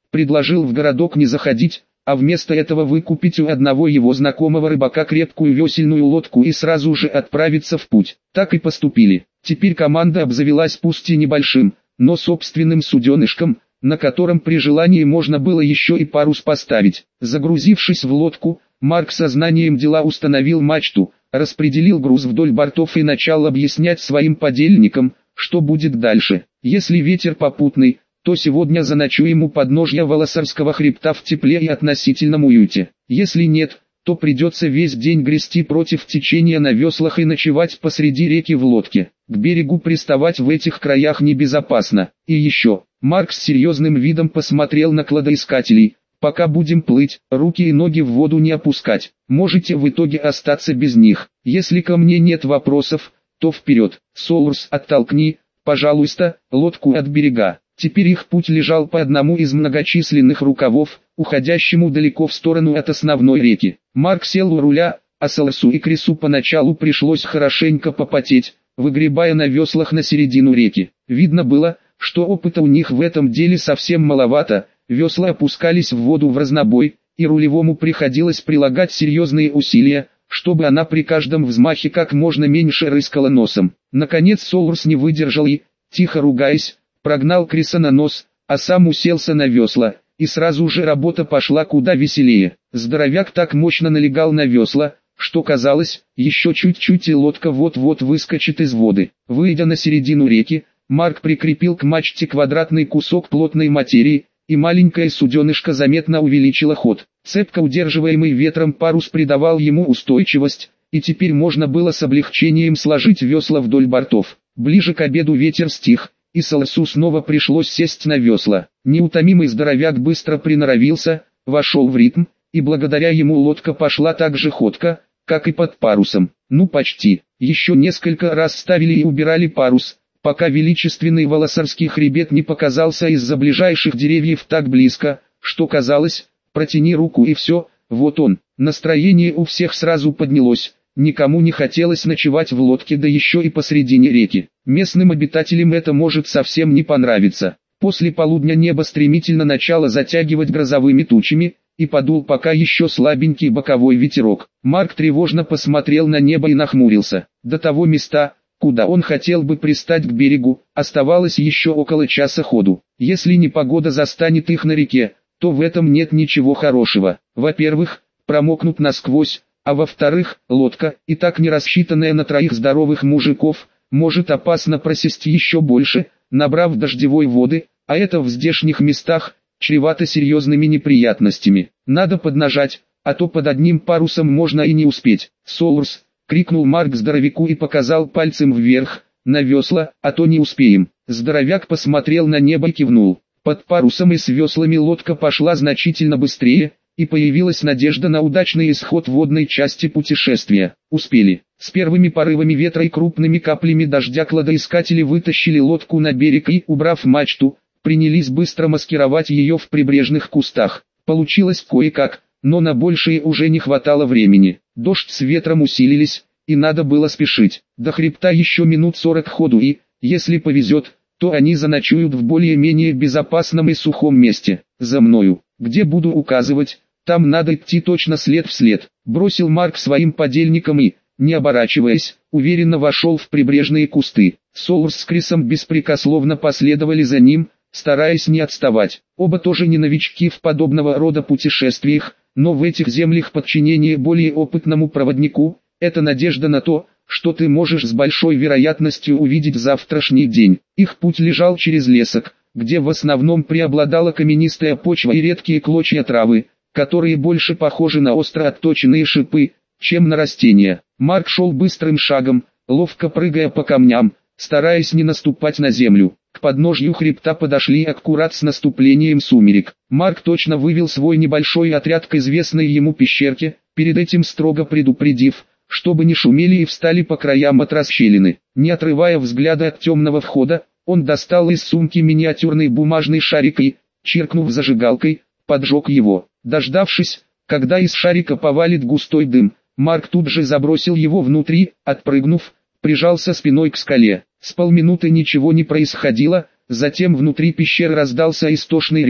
предложил в городок не заходить, а вместо этого выкупить у одного его знакомого рыбака крепкую весельную лодку и сразу же отправиться в путь. Так и поступили. Теперь команда обзавелась пусть и небольшим, но собственным суденышком, на котором при желании можно было еще и парус поставить. Загрузившись в лодку, Марк сознанием дела установил мачту, распределил груз вдоль бортов и начал объяснять своим подельникам, что будет дальше. Если ветер попутный, то сегодня заночуем у подножья Волосарского хребта в тепле и относительном уюте. Если нет, то придется весь день грести против течения на веслах и ночевать посреди реки в лодке. К берегу приставать в этих краях небезопасно. И еще, Марк с серьезным видом посмотрел на кладоискателей. Пока будем плыть, руки и ноги в воду не опускать. Можете в итоге остаться без них. Если ко мне нет вопросов, то вперед. Солурс, оттолкни, пожалуйста, лодку от берега. Теперь их путь лежал по одному из многочисленных рукавов, уходящему далеко в сторону от основной реки. Марк сел у руля, а Солурсу и Крису поначалу пришлось хорошенько попотеть, выгребая на веслах на середину реки. Видно было, что опыта у них в этом деле совсем маловато, весла опускались в воду в разнобой, и рулевому приходилось прилагать серьезные усилия, чтобы она при каждом взмахе как можно меньше рыскала носом. Наконец Солурс не выдержал и, тихо ругаясь, прогнал Криса на нос, а сам уселся на весла, и сразу же работа пошла куда веселее. Здоровяк так мощно налегал на весла, что казалось, еще чуть-чуть и лодка вот-вот выскочит из воды. Выйдя на середину реки, Марк прикрепил к мачте квадратный кусок плотной материи, и маленькое суденышко заметно увеличило ход. Цепко удерживаемый ветром парус придавал ему устойчивость, и теперь можно было с облегчением сложить весла вдоль бортов. Ближе к обеду ветер стих, и Солурсу снова пришлось сесть на весла. Неутомимый здоровяк быстро приноровился, вошел в ритм, и благодаря ему лодка пошла так же ходко, как и под парусом. Ну почти. Еще несколько раз ставили и убирали парус, пока величественный Волосарский хребет не показался из-за ближайших деревьев так близко, что казалось, протяни руку и все, вот он. Настроение у всех сразу поднялось. Никому не хотелось ночевать в лодке, да еще и посредине реки. Местным обитателям это может совсем не понравиться. После полудня небо стремительно начало затягивать грозовыми тучами, и подул пока еще слабенький боковой ветерок. Марк тревожно посмотрел на небо и нахмурился. До того места, куда он хотел бы пристать к берегу, оставалось еще около часа ходу. Если непогода застанет их на реке, то в этом нет ничего хорошего. Во-первых, промокнут насквозь, а во-вторых, лодка, и так не рассчитанная на троих здоровых мужиков, может опасно просесть еще больше, набрав дождевой воды, а это в здешних местах чревато серьезными неприятностями. Надо поднажать, а то под одним парусом можно и не успеть. «Солурс!» — крикнул Марк здоровяку и показал пальцем вверх, на весла, а то не успеем. Здоровяк посмотрел на небо и кивнул. Под парусом и с веслами лодка пошла значительно быстрее, и появилась надежда на удачный исход водной части путешествия. Успели. С первыми порывами ветра и крупными каплями дождя кладоискатели вытащили лодку на берег и, убрав мачту, принялись быстро маскировать ее в прибрежных кустах. Получилось кое-как, но на большее уже не хватало времени. Дождь с ветром усилились, и надо было спешить. До хребта еще минут сорок ходу и, если повезет, то они заночуют в более-менее безопасном и сухом месте. За мною. Где буду указывать, там надо идти точно след в след. Бросил Марк своим подельникам и, не оборачиваясь, уверенно вошел в прибрежные кусты. Солурс с Крисом беспрекословно последовали за ним, стараясь не отставать. Оба тоже не новички в подобного рода путешествиях, но в этих землях подчинение более опытному проводнику – это надежда на то, что ты можешь с большой вероятностью увидеть завтрашний день. Их путь лежал через лесок, где в основном преобладала каменистая почва и редкие клочья травы, которые больше похожи на остро отточенные шипы, чем на растения. Марк шел быстрым шагом, ловко прыгая по камням, стараясь не наступать на землю. К подножью хребта подошли аккурат с наступлением сумерек. Марк точно вывел свой небольшой отряд к известной ему пещерке, перед этим строго предупредив, чтобы не шумели и встали по краям от расщелины. Не отрывая взгляда от темного входа, он достал из сумки миниатюрный бумажный шарик и, чиркнув зажигалкой, поджег его. Дождавшись, когда из шарика повалит густой дым, Марк тут же забросил его внутри, отпрыгнув, прижался спиной к скале. С полминуты ничего не происходило, затем внутри пещеры раздался истошный рев,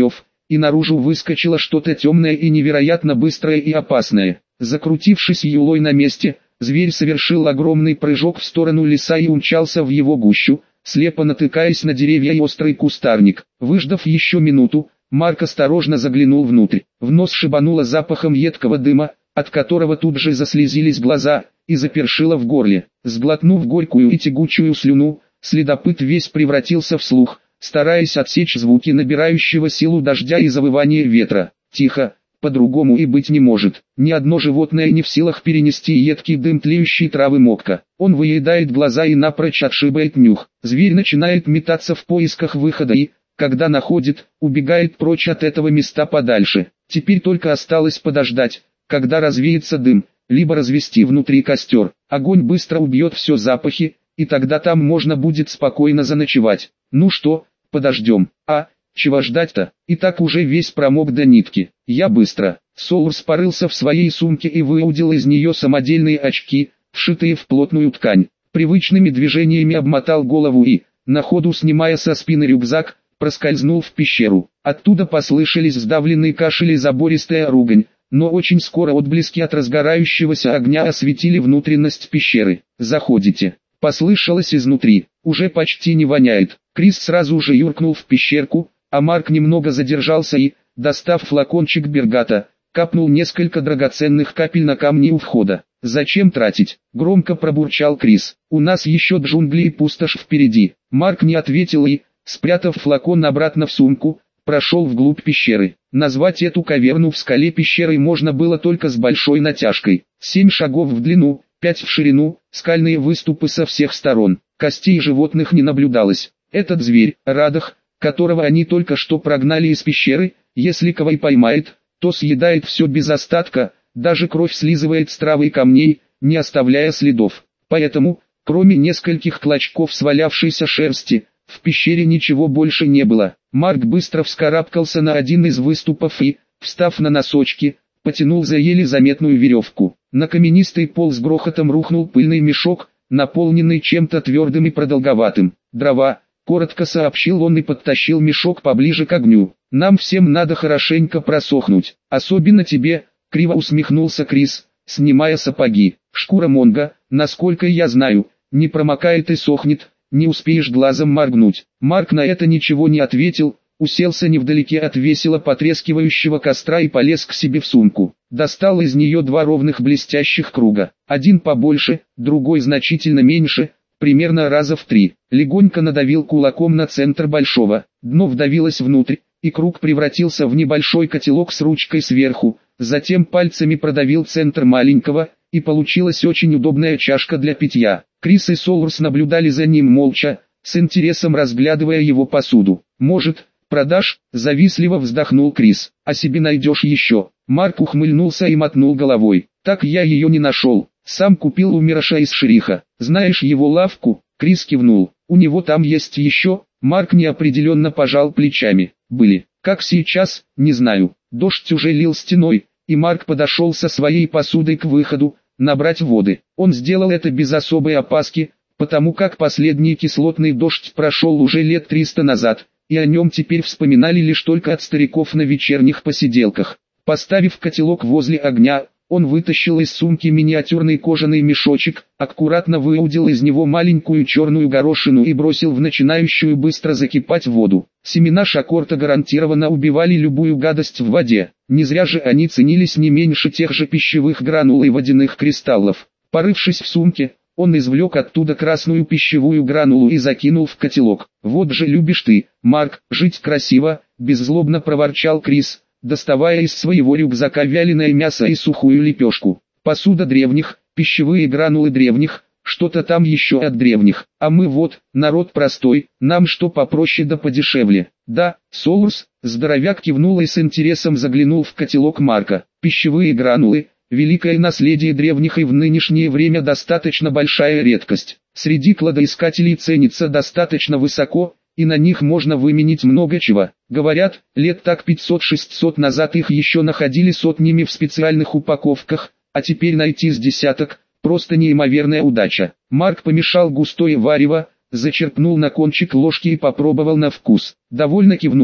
и наружу выскочило что-то темное и невероятно быстрое и опасное. Закрутившись юлой на месте, зверь совершил огромный прыжок в сторону леса и умчался в его гущу, слепо натыкаясь на деревья и острый кустарник. Выждав еще минуту, Марк осторожно заглянул внутрь. В нос шибануло запахом едкого дыма, от которого тут же заслезились глаза, и запершило в горле. Сглотнув горькую и тягучую слюну, следопыт весь превратился в слух, стараясь отсечь звуки набирающего силу дождя и завывания ветра. Тихо, по-другому и быть не может. Ни одно животное не в силах перенести едкий дым тлеющей травы мокка. Он выедает глаза и напрочь отшибает нюх. Зверь начинает метаться в поисках выхода и, когда находит, убегает прочь от этого места подальше. Теперь только осталось подождать, когда развеется дым, либо развести внутри костер. Огонь быстро убьет все запахи, и тогда там можно будет спокойно заночевать. Ну что, подождем. А, чего ждать-то? И так уже весь промок до нитки. Я быстро. Солурс порылся в своей сумке и выудил из нее самодельные очки, вшитые в плотную ткань. Привычными движениями обмотал голову и, на ходу снимая со спины рюкзак, проскользнул в пещеру. Оттуда послышались сдавленный кашель и забористая ругань, но очень скоро отблески от разгорающегося огня осветили внутренность пещеры. «Заходите», — послышалось изнутри. «Уже почти не воняет». Крис сразу же юркнул в пещерку, а Марк немного задержался и, достав флакончик Бергата, капнул несколько драгоценных капель на камни у входа. «Зачем тратить?» — громко пробурчал Крис. «У нас еще джунгли и пустошь впереди». Марк не ответил и, спрятав флакон обратно в сумку, прошел вглубь пещеры. Назвать эту каверну в скале пещерой можно было только с большой натяжкой. Семь шагов в длину, пять в ширину, скальные выступы со всех сторон. Костей животных не наблюдалось. Этот зверь, Радах, которого они только что прогнали из пещеры, если кого и поймает, то съедает все без остатка, даже кровь слизывает с травы и камней, не оставляя следов. Поэтому, кроме нескольких клочков свалявшейся шерсти, в пещере ничего больше не было. Марк быстро вскарабкался на один из выступов и, встав на носочки, потянул за еле заметную веревку. На каменистый пол с грохотом рухнул пыльный мешок, наполненный чем-то твердым и продолговатым. «Дрова», — коротко сообщил он и подтащил мешок поближе к огню. «Нам всем надо хорошенько просохнуть, особенно тебе», — криво усмехнулся Крис, снимая сапоги. «Шкура монга, насколько я знаю, не промокает и сохнет, не успеешь глазом моргнуть». Марк на это ничего не ответил, уселся невдалеке от весело потрескивающего костра и полез к себе в сумку. Достал из нее два ровных блестящих круга, один побольше, другой значительно меньше, примерно раза в три. Легонько надавил кулаком на центр большого, дно вдавилось внутрь, и круг превратился в небольшой котелок с ручкой сверху, затем пальцами продавил центр маленького, и получилась очень удобная чашка для питья. Крис и Солурс наблюдали за ним молча, с интересом разглядывая его посуду. «Может, продашь?» — завистливо вздохнул Крис. «А себе найдешь еще?» Марк ухмыльнулся и мотнул головой. «Так я ее не нашел. Сам купил у Мираша из Шериха. Знаешь его лавку?» Крис кивнул. «У него там есть еще?» Марк неопределенно пожал плечами. «Были. Как сейчас, не знаю». Дождь уже лил стеной, и Марк подошел со своей посудой к выходу, набрать воды. Он сделал это без особой опаски, потому как последний кислотный дождь прошел уже лет триста назад, и о нем теперь вспоминали лишь только от стариков на вечерних посиделках. Поставив котелок возле огня, он вытащил из сумки миниатюрный кожаный мешочек, аккуратно выудил из него маленькую черную горошину и бросил в начинающую быстро закипать воду. Семена шакорта гарантированно убивали любую гадость в воде. Не зря же они ценились не меньше тех же пищевых гранул и водяных кристаллов. Порывшись в сумке, он извлек оттуда красную пищевую гранулу и закинул в котелок. «Вот же любишь ты, Марк, жить красиво», — беззлобно проворчал Крис, доставая из своего рюкзака вяленое мясо и сухую лепешку. «Посуда древних, пищевые гранулы древних, что-то там еще от древних, а мы вот, народ простой, нам что попроще да подешевле». «Да, Солурс», — здоровяк кивнул и с интересом заглянул в котелок Марка. «Пищевые гранулы, великое наследие древних и в нынешнее время достаточно большая редкость. Среди кладоискателей ценится достаточно высоко, и на них можно выменить много чего. Говорят, лет так пятьсот-шестьсот назад их еще находили сотнями в специальных упаковках, а теперь найти с десяток – просто неимоверная удача». Марк помешал густое варево, зачерпнул на кончик ложки и попробовал на вкус. Довольно кивнув,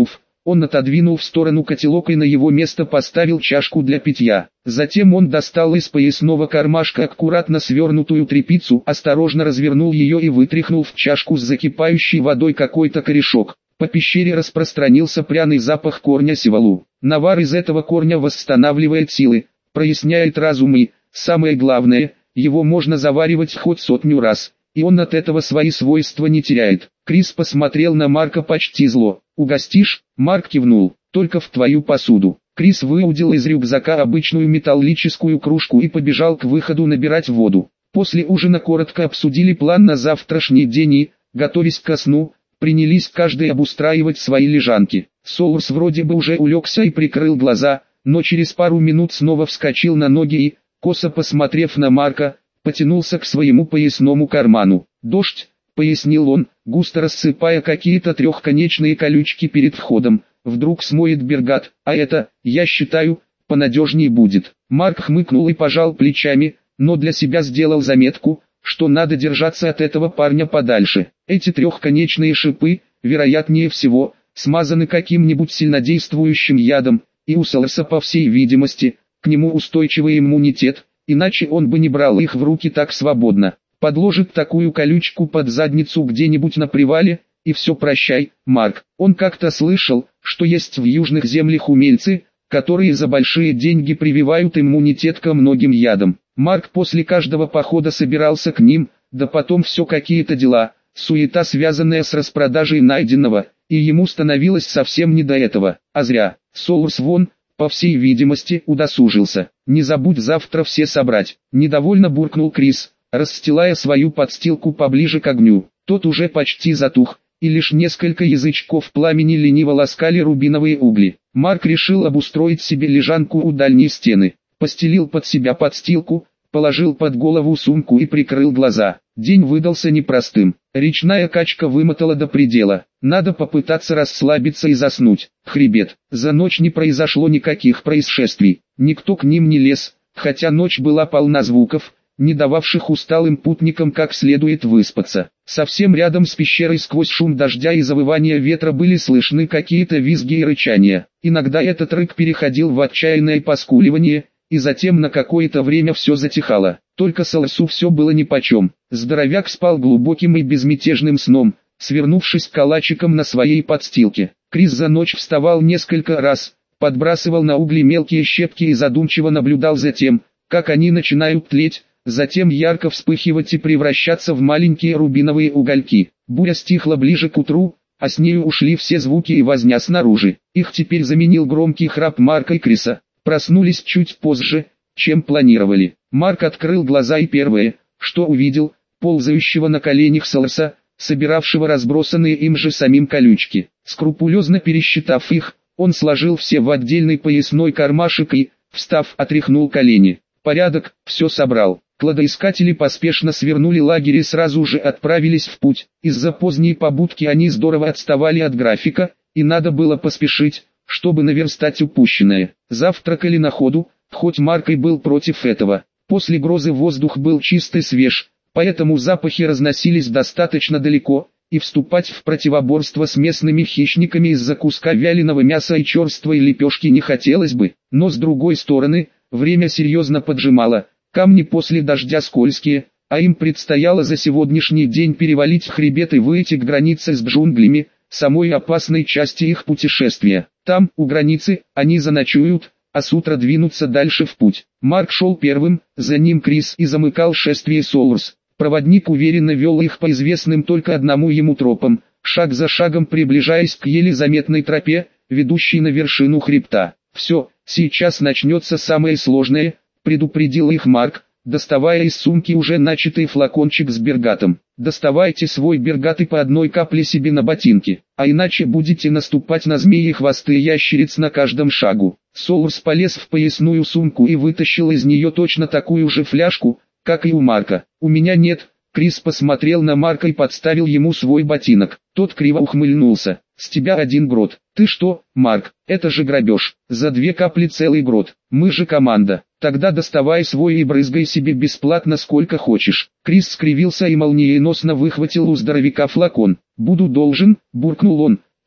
Он отодвинул в сторону котелок и на его место поставил чашку для питья. Затем он достал из поясного кармашка аккуратно свернутую тряпицу, осторожно развернул ее и вытряхнул в чашку с закипающей водой какой-то корешок. По пещере распространился пряный запах корня сивалу. Навар из этого корня восстанавливает силы, проясняет разум и, самое главное, его можно заваривать хоть сотню раз, и он от этого свои свойства не теряет. Крис посмотрел на Марка почти зло. «Угостишь?» Марк кивнул. «Только в твою посуду». Крис выудил из рюкзака обычную металлическую кружку и побежал к выходу набирать воду. После ужина коротко обсудили план на завтрашний день и, готовясь ко сну, принялись каждый обустраивать свои лежанки. Солурс вроде бы уже улегся и прикрыл глаза, но через пару минут снова вскочил на ноги и, косо посмотрев на Марка, потянулся к своему поясному карману. «Дождь», — пояснил он, густо рассыпая какие-то трехконечные колючки перед входом, «вдруг смоет Бергат, а это, я считаю, понадежней будет». Марк хмыкнул и пожал плечами, но для себя сделал заметку, что надо держаться от этого парня подальше. Эти трехконечные шипы, вероятнее всего, смазаны каким-нибудь сильнодействующим ядом, и у Соларса, по всей видимости, к нему устойчивый иммунитет, иначе он бы не брал их в руки так свободно. Подложит такую колючку под задницу где-нибудь на привале, и все прощай, Марк. Он как-то слышал, что есть в южных землях умельцы, которые за большие деньги прививают иммунитет ко многим ядам. Марк после каждого похода собирался к ним, да потом все какие-то дела, суета, связанная с распродажей найденного, и ему становилось совсем не до этого. А зря. Солурс вон, по всей видимости, удосужился. «Не забудь завтра все собрать», — недовольно буркнул Крис, расстилая свою подстилку поближе к огню. Тот уже почти затух, и лишь несколько язычков пламени лениво ласкали рубиновые угли. Марк решил обустроить себе лежанку у дальней стены. Постелил под себя подстилку, положил под голову сумку и прикрыл глаза. День выдался непростым. Речная качка вымотала до предела. Надо попытаться расслабиться и заснуть. Хребет. За ночь не произошло никаких происшествий. Никто к ним не лез, хотя ночь была полна звуков, не дававших усталым путникам как следует выспаться. Совсем рядом с пещерой сквозь шум дождя и завывание ветра были слышны какие-то визги и рычания. Иногда этот рык переходил в отчаянное поскуливание, и затем на какое-то время все затихало. Только Соларсу все было нипочем. Здоровяк спал глубоким и безмятежным сном, свернувшись калачиком на своей подстилке. Крис за ночь вставал несколько раз, подбрасывал на угли мелкие щепки и задумчиво наблюдал за тем, как они начинают тлеть, затем ярко вспыхивать и превращаться в маленькие рубиновые угольки. Буря стихла ближе к утру, а с нею ушли все звуки и возня снаружи. Их теперь заменил громкий храп Марка и Криса. Проснулись чуть позже, чем планировали. Марк открыл глаза и первое, что увидел, ползающего на коленях Соларса, собиравшего разбросанные им же самим колючки. Скрупулезно пересчитав их, он сложил все в отдельный поясной кармашек и, встав, отряхнул колени. Порядок, все собрал. Кладоискатели поспешно свернули лагерь и сразу же отправились в путь. Из-за поздней побудки они здорово отставали от графика, и надо было поспешить, чтобы наверстать упущенное. Завтракали на ходу, хоть Марк и был против этого. После грозы воздух был чистый и свеж, поэтому запахи разносились достаточно далеко, и вступать в противоборство с местными хищниками из-за куска вяленого мяса и черствой лепешки не хотелось бы. Но с другой стороны, время серьезно поджимало, камни после дождя скользкие, а им предстояло за сегодняшний день перевалить хребет и выйти к границе с джунглями, самой опасной части их путешествия. Там, у границы, они заночуют, а с утра двинутся дальше в путь. Марк шел первым, за ним Крис и замыкал шествие Солурс. Проводник уверенно вел их по известным только одному ему тропам, шаг за шагом приближаясь к еле заметной тропе, ведущей на вершину хребта. «Все, сейчас начнется самое сложное», — предупредил их Марк, доставая из сумки уже начатый флакончик с бергатом. «Доставайте свой бергат и по одной капле себе на ботинки, а иначе будете наступать на змеи и хвосты ящериц на каждом шагу». Солурс полез в поясную сумку и вытащил из нее точно такую же фляжку, как и у Марка. «У меня нет». Крис посмотрел на Марка и подставил ему свой ботинок. Тот криво ухмыльнулся. «С тебя один грот». «Ты что, Марк, это же грабеж. За две капли целый грот. Мы же команда. Тогда доставай свой и брызгай себе бесплатно сколько хочешь». Крис скривился и молниеносно выхватил у здоровяка флакон. «Буду должен», буркнул он,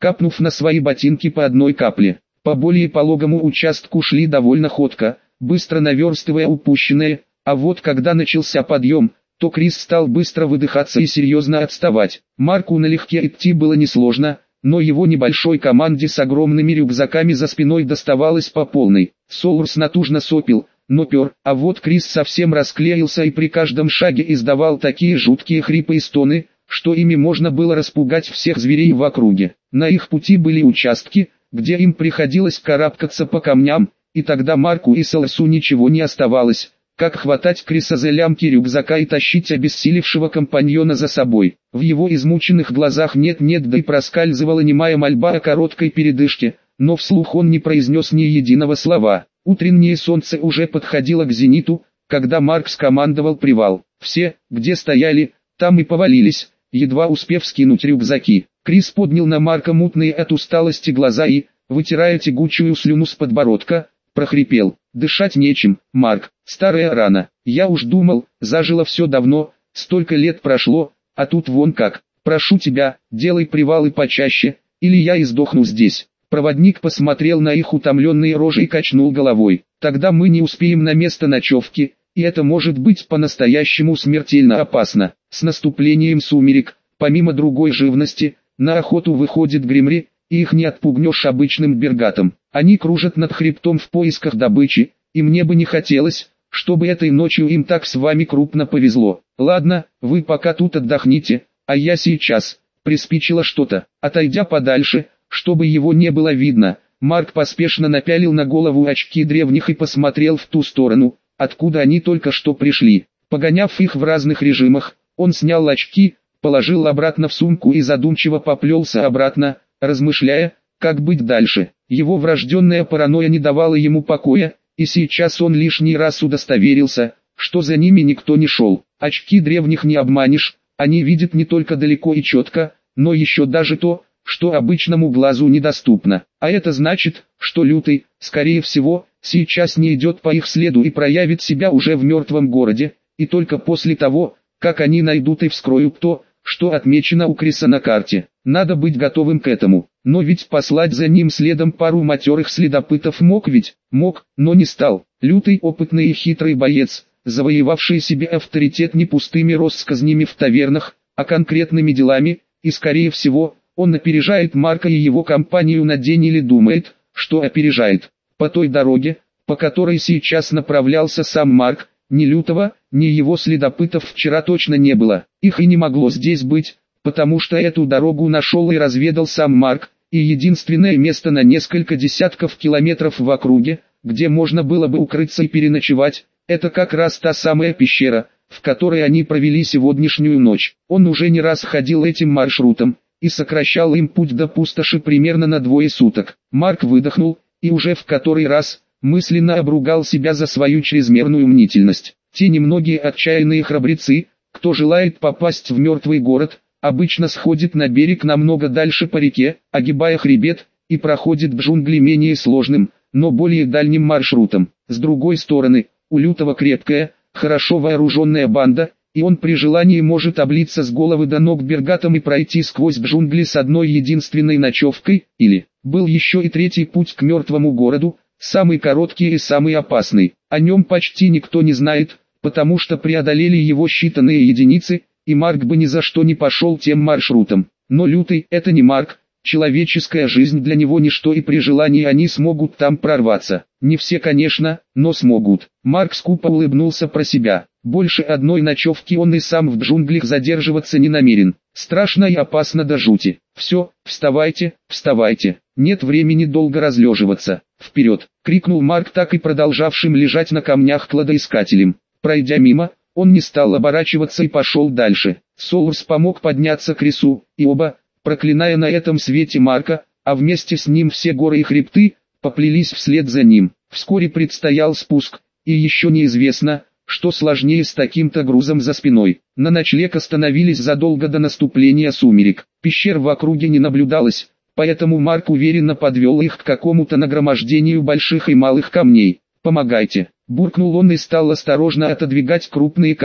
капнув на свои ботинки по одной капле. По более пологому участку шли довольно ходко, быстро наверстывая упущенное, а вот когда начался подъем, то Крис стал быстро выдыхаться и серьезно отставать. Марку налегке идти было несложно, но его небольшой команде с огромными рюкзаками за спиной доставалось по полной. Солурс натужно сопел, но пер, а вот Крис совсем расклеился и при каждом шаге издавал такие жуткие хрипы и стоны, что ими можно было распугать всех зверей в округе. На их пути были участки, где им приходилось карабкаться по камням, и тогда Марку и Солурсу ничего не оставалось, как хватать Криса за лямки рюкзака и тащить обессилевшего компаньона за собой. В его измученных глазах нет-нет да и проскальзывала немая мольба о короткой передышке, но вслух он не произнес ни единого слова. Утреннее солнце уже подходило к зениту, когда Марк скомандовал привал. Все, где стояли, там и повалились, едва успев скинуть рюкзаки. Крис поднял на Марка мутные от усталости глаза и, вытирая тягучую слюну с подбородка, прохрипел: «Дышать нечем, Марк, старая рана. Я уж думал, зажило все давно, столько лет прошло, а тут вон как. Прошу тебя, делай привалы почаще, или я и сдохну здесь». Проводник посмотрел на их утомленные рожи и качнул головой. «Тогда мы не успеем на место ночевки, и это может быть по-настоящему смертельно опасно». С наступлением сумерек, помимо другой живности, на охоту выходит гремри, и их не отпугнешь обычным бергатом. Они кружат над хребтом в поисках добычи, и мне бы не хотелось, чтобы этой ночью им так с вами крупно повезло. Ладно, вы пока тут отдохните, а я сейчас. Приспичило что-то. Отойдя подальше, чтобы его не было видно, Марк поспешно напялил на голову очки древних и посмотрел в ту сторону, откуда они только что пришли. Погоняв их в разных режимах, он снял очки, положил обратно в сумку и задумчиво поплелся обратно, размышляя, как быть дальше. Его врожденная паранойя не давала ему покоя, и сейчас он лишний раз удостоверился, что за ними никто не шел. Очки древних не обманешь, они видят не только далеко и четко, но еще даже то, что обычному глазу недоступно. А это значит, что Лютый, скорее всего, сейчас не идет по их следу и проявит себя уже в мертвом городе, и только после того, как они найдут и вскроют то, что отмечено у Криса на карте. Надо быть готовым к этому. Но ведь послать за ним следом пару матерых следопытов мог ведь? Мог, но не стал. Лютый опытный и хитрый боец, завоевавший себе авторитет не пустыми россказнями в тавернах, а конкретными делами, и скорее всего, он опережает Марка и его компанию на день или думает, что опережает. По той дороге, по которой сейчас направлялся сам Марк, ни Лютого, ни его следопытов вчера точно не было. Их и не могло здесь быть, потому что эту дорогу нашел и разведал сам Марк, и единственное место на несколько десятков километров в округе, где можно было бы укрыться и переночевать, это как раз та самая пещера, в которой они провели сегодняшнюю ночь. Он уже не раз ходил этим маршрутом, и сокращал им путь до пустоши примерно на двое суток. Марк выдохнул, и уже в который раз, мысленно обругал себя за свою чрезмерную мнительность. Те немногие отчаянные храбрецы, кто желает попасть в мертвый город, обычно сходит на берег намного дальше по реке, огибая хребет, и проходит в джунгли менее сложным, но более дальним маршрутом. С другой стороны, у Лютого крепкая, хорошо вооруженная банда, и он при желании может облиться с головы до ног бергатом и пройти сквозь джунгли с одной единственной ночевкой, или, был еще и третий путь к мертвому городу, самый короткий и самый опасный. О нем почти никто не знает, потому что преодолели его считанные единицы, и Марк бы ни за что не пошел тем маршрутом. Но Лютый — это не Марк, человеческая жизнь для него ничто, и при желании они смогут там прорваться. Не все, конечно, но смогут. Марк скупо улыбнулся про себя. Больше одной ночевки он и сам в джунглях задерживаться не намерен. Страшно и опасно до жути. Все, вставайте, вставайте. Нет времени долго разлеживаться. Вперед! Крикнул Марк так и продолжавшим лежать на камнях кладоискателем. Пройдя мимо, он не стал оборачиваться и пошел дальше. Солурс помог подняться Крису, и оба, проклиная на этом свете Марка, а вместе с ним все горы и хребты, поплелись вслед за ним. Вскоре предстоял спуск, и еще неизвестно, что сложнее с таким-то грузом за спиной. На ночлег остановились задолго до наступления сумерек. Пещер в округе не наблюдалось, поэтому Марк уверенно подвел их к какому-то нагромождению больших и малых камней. «Помогайте!» — буркнул он и стал осторожно отодвигать крупные камни.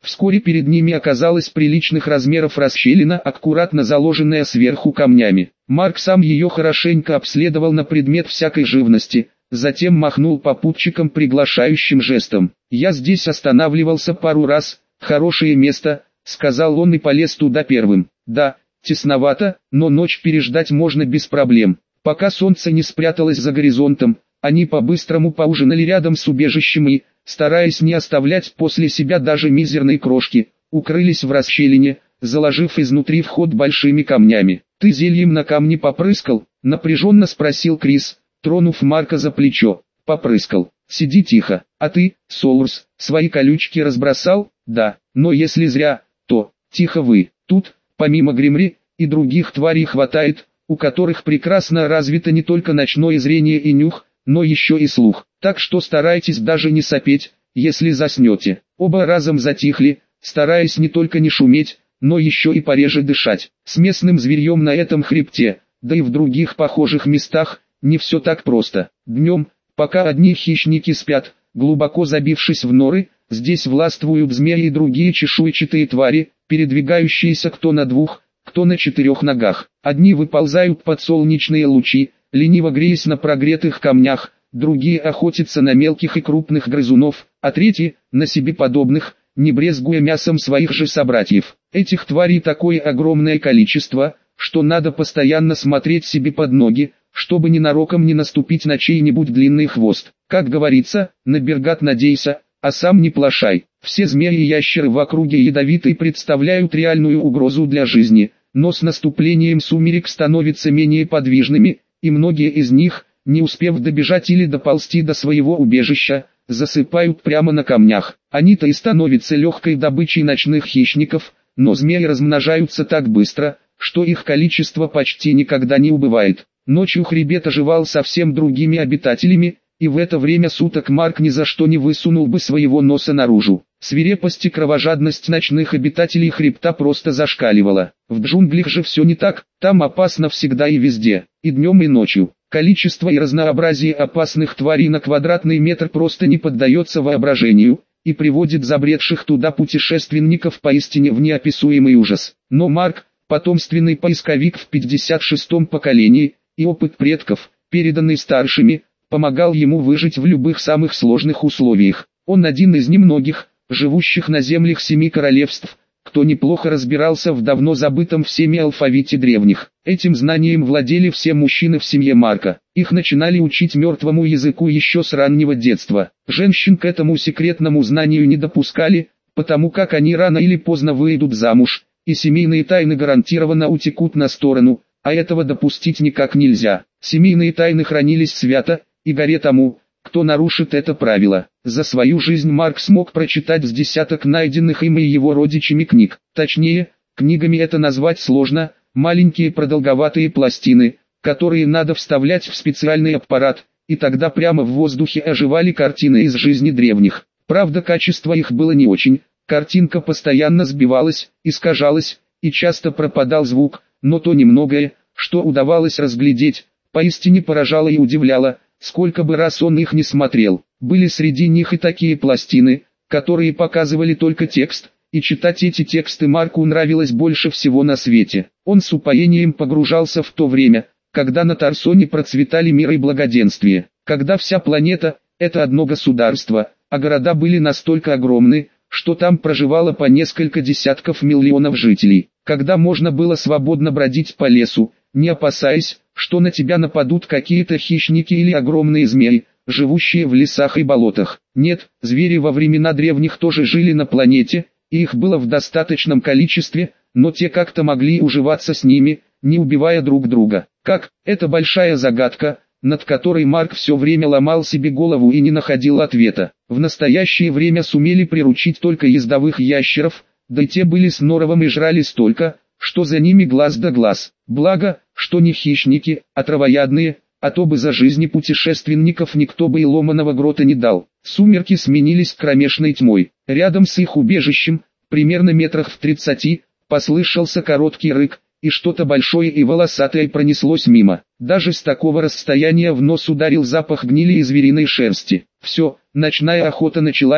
Вскоре перед ними оказалась приличных размеров расщелина, аккуратно заложенная сверху камнями. Марк сам ее хорошенько обследовал на предмет всякой живности, затем махнул попутчикам приглашающим жестом. «Я здесь останавливался пару раз, хорошее место», — сказал он и полез туда первым. «Да, тесновато, но ночь переждать можно без проблем». Пока солнце не спряталось за горизонтом, они по-быстрому поужинали рядом с убежищем и, стараясь не оставлять после себя даже мизерной крошки, укрылись в расщелине, заложив изнутри вход большими камнями. «Ты зельем на камни попрыскал?» — напряженно спросил Крис, тронув Марка за плечо. «Попрыскал. Сиди тихо. А ты, Солурс, свои колючки разбросал?» «Да, но если зря, то, тихо вы, тут, помимо Гримри, и других тварей хватает, у которых прекрасно развито не только ночное зрение и нюх, но еще и слух. Так что старайтесь даже не сопеть, если заснете». Оба разом затихли, стараясь не только не шуметь, но еще и пореже дышать. С местным зверьем на этом хребте, да и в других похожих местах, не все так просто. Днем, пока одни хищники спят, глубоко забившись в норы, здесь властвуют змеи и другие чешуйчатые твари, передвигающиеся кто на двух, кто на четырех ногах. Одни выползают под солнечные лучи, лениво греясь на прогретых камнях, другие охотятся на мелких и крупных грызунов, а третьи – на себе подобных, не брезгуя мясом своих же собратьев. Этих тварей такое огромное количество, что надо постоянно смотреть себе под ноги, чтобы ненароком не наступить на чей-нибудь длинный хвост. Как говорится, на Бергат надейся, а сам не плашай. Все змеи и ящеры в округе ядовитой представляют реальную угрозу для жизни, но с наступлением сумерек становятся менее подвижными, и многие из них, не успев добежать или доползти до своего убежища, засыпают прямо на камнях. Они-то и становятся легкой добычей ночных хищников, но змеи размножаются так быстро, что их количество почти никогда не убывает. Ночью хребет оживал совсем другими обитателями, и в это время суток Марк ни за что не высунул бы своего носа наружу. Свирепость и кровожадность ночных обитателей хребта просто зашкаливала. В джунглях же все не так, там опасно всегда и везде, и днем и ночью. Количество и разнообразие опасных тварей на квадратный метр просто не поддается воображению, и приводит забредших туда путешественников поистине в неописуемый ужас. Но Марк, потомственный поисковик в пятьдесят шестом поколении, и опыт предков, переданный старшими, помогал ему выжить в любых самых сложных условиях. Он один из немногих, живущих на землях семи королевств, кто неплохо разбирался в давно забытом всеми алфавите древних. Этим знанием владели все мужчины в семье Марка. Их начинали учить мертвому языку еще с раннего детства. Женщин к этому секретному знанию не допускали, потому как они рано или поздно выйдут замуж, и семейные тайны гарантированно утекут на сторону, а этого допустить никак нельзя. Семейные тайны хранились свято, и горе тому, кто нарушит это правило. За свою жизнь Марк смог прочитать с десяток найденных им и его родичами книг. Точнее, книгами это назвать сложно, маленькие продолговатые пластины, которые надо вставлять в специальный аппарат, и тогда прямо в воздухе оживали картины из жизни древних. Правда, качество их было не очень, картинка постоянно сбивалась, искажалась, и часто пропадал звук, но то немногое, что удавалось разглядеть, поистине поражало и удивляло. Сколько бы раз он их не смотрел, были среди них и такие пластины, которые показывали только текст, и читать эти тексты Марку нравилось больше всего на свете. Он с упоением погружался в то время, когда на Тарсоне процветали мир и благоденствие, когда вся планета – это одно государство, а города были настолько огромны, что там проживало по несколько десятков миллионов жителей, когда можно было свободно бродить по лесу, не опасаясь, что на тебя нападут какие-то хищники или огромные змеи, живущие в лесах и болотах. Нет, звери во времена древних тоже жили на планете, и их было в достаточном количестве, но те как-то могли уживаться с ними, не убивая друг друга. Как? Это большая загадка, над которой Марк все время ломал себе голову и не находил ответа. В настоящее время сумели приручить только ездовых ящеров, да и те были с норовом и жрали столько, что за ними глаз да глаз. Благо, что не хищники, а травоядные, а то бы за жизни путешественников никто бы и ломаного грота не дал. Сумерки сменились кромешной тьмой. Рядом с их убежищем, примерно метрах в тридцати, послышался короткий рык, и что-то большое и волосатое пронеслось мимо. Даже с такого расстояния в нос ударил запах гнили и звериной шерсти. Все, ночная охота началась,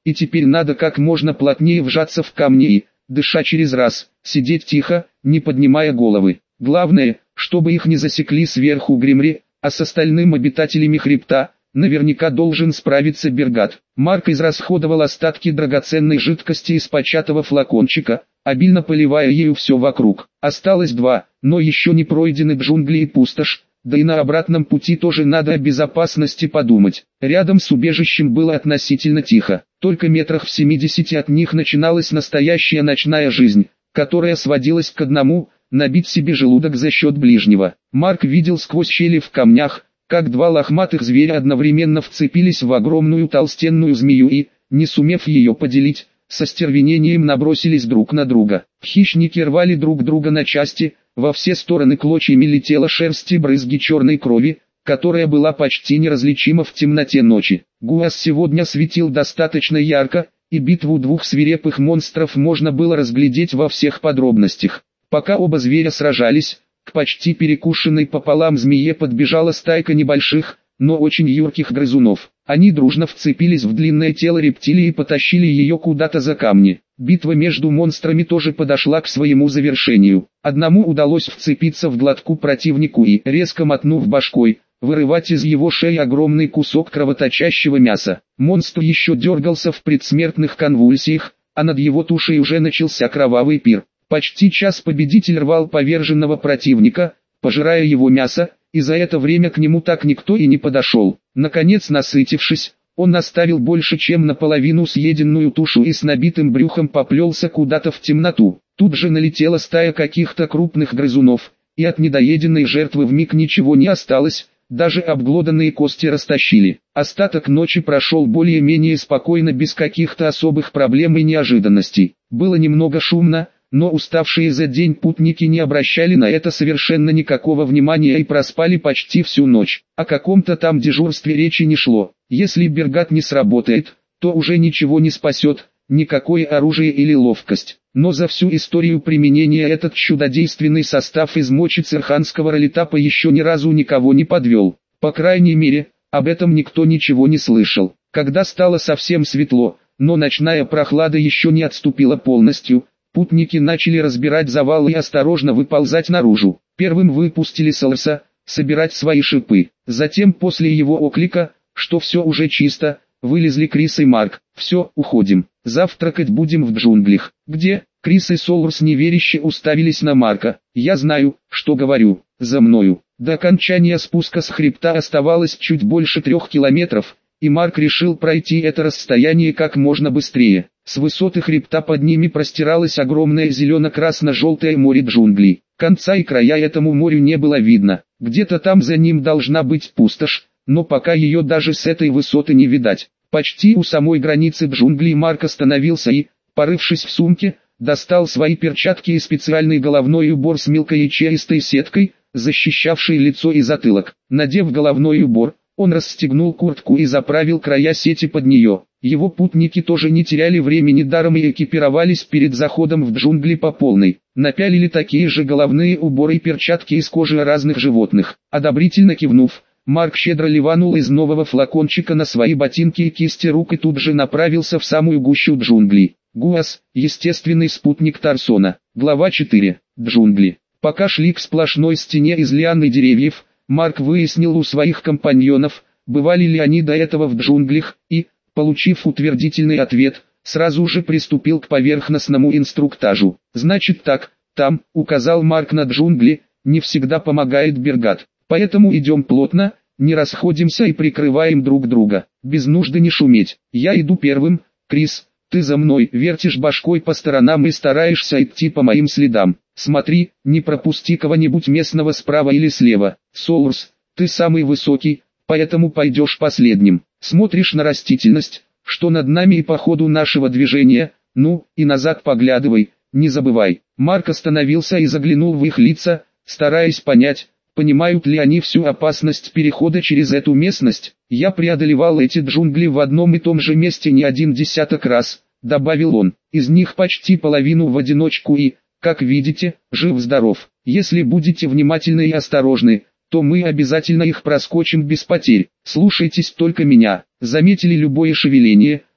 и теперь надо как можно плотнее вжаться в камни и, дыша через раз, сидеть тихо, не поднимая головы. Главное, чтобы их не засекли сверху Гримри, а с остальными обитателями хребта наверняка должен справиться Бергат. Марк израсходовал остатки драгоценной жидкости из початого флакончика, обильно поливая ею все вокруг. Осталось два, но еще не пройдены джунгли и пустошь, да и на обратном пути тоже надо о безопасности подумать. Рядом с убежищем было относительно тихо, только метрах в семидесяти от них начиналась настоящая ночная жизнь, которая сводилась к одному – набить себе желудок за счет ближнего. Марк видел сквозь щели в камнях, как два лохматых зверя одновременно вцепились в огромную толстенную змею и, не сумев ее поделить, со стервенением набросились друг на друга. Хищники рвали друг друга на части, во все стороны клочьями летела шерсть и брызги черной крови, которая была почти неразличима в темноте ночи. Гуас сегодня светил достаточно ярко, и битву двух свирепых монстров можно было разглядеть во всех подробностях. Пока оба зверя сражались, к почти перекушенной пополам змее подбежала стайка небольших, но очень юрких грызунов. Они дружно вцепились в длинное тело рептилии и потащили ее куда-то за камни. Битва между монстрами тоже подошла к своему завершению. Одному удалось вцепиться в глотку противнику и, резко мотнув башкой, вырывать из его шеи огромный кусок кровоточащего мяса. Монстр еще дергался в предсмертных конвульсиях, а над его тушей уже начался кровавый пир. Почти час победитель рвал поверженного противника, пожирая его мясо, и за это время к нему так никто и не подошел. Наконец, насытившись, он оставил больше чем наполовину съеденную тушу и с набитым брюхом поплелся куда-то в темноту. Тут же налетела стая каких-то крупных грызунов, и от недоеденной жертвы вмиг ничего не осталось, даже обглоданные кости растащили. Остаток ночи прошел более-менее спокойно, без каких-то особых проблем и неожиданностей. Было немного шумно, но уставшие за день путники не обращали на это совершенно никакого внимания и проспали почти всю ночь. О каком-то там дежурстве речи не шло. Если Бергат не сработает, то уже ничего не спасет, никакое оружие или ловкость. Но за всю историю применения этот чудодейственный состав из мочи церханского ролетапа еще ни разу никого не подвел. По крайней мере, об этом никто ничего не слышал. Когда стало совсем светло, но ночная прохлада еще не отступила полностью, путники начали разбирать завалы и осторожно выползать наружу. Первым выпустили Солоса, собирать свои шипы. Затем после его оклика, что все уже чисто, вылезли Крис и Марк. Все, уходим. Завтракать будем в джунглях. Где? Крис и Солурс неверяще уставились на Марка. Я знаю, что говорю. За мною. До окончания спуска с хребта оставалось чуть больше трех километров, и Марк решил пройти это расстояние как можно быстрее. С высоты хребта под ними простиралось огромное зелено-красно-желтое море джунглей. Конца и края этому морю не было видно. Где-то там за ним должна быть пустошь, но пока ее даже с этой высоты не видать. Почти у самой границы джунглей Марк остановился и, порывшись в сумке, достал свои перчатки и специальный головной убор с мелкой ячеистой сеткой, защищавшей лицо и затылок. Надев головной убор, он расстегнул куртку и заправил края сети под нее. Его путники тоже не теряли времени даром и экипировались перед заходом в джунгли по полной. Напялили такие же головные уборы и перчатки из кожи разных животных. Одобрительно кивнув, Марк щедро ливанул из нового флакончика на свои ботинки и кисти рук и тут же направился в самую гущу джунглей. Гуас, естественный спутник Тарсона. Глава четыре. Джунгли. Пока шли к сплошной стене из лиан и деревьев, Марк выяснил у своих компаньонов, бывали ли они до этого в джунглях, и, получив утвердительный ответ, сразу же приступил к поверхностному инструктажу. «Значит так, там», — указал Марк на джунгли, — «не всегда помогает Бергат. Поэтому идем плотно, не расходимся и прикрываем друг друга, без нужды не шуметь. Я иду первым, Крис, ты за мной, вертишь башкой по сторонам и стараешься идти по моим следам. Смотри, не пропусти кого-нибудь местного справа или слева. Солурс, ты самый высокий, поэтому пойдешь последним. Смотришь на растительность, что над нами и по ходу нашего движения, ну, и назад поглядывай, не забывай». Марк остановился и заглянул в их лица, стараясь понять, понимают ли они всю опасность перехода через эту местность. «Я преодолевал эти джунгли в одном и том же месте не один десяток раз», — добавил он. «Из них почти половину в одиночку и, как видите, жив-здоров. Если будете внимательны и осторожны, то мы обязательно их проскочим без потерь. Слушайтесь только меня». Заметили любое шевеление,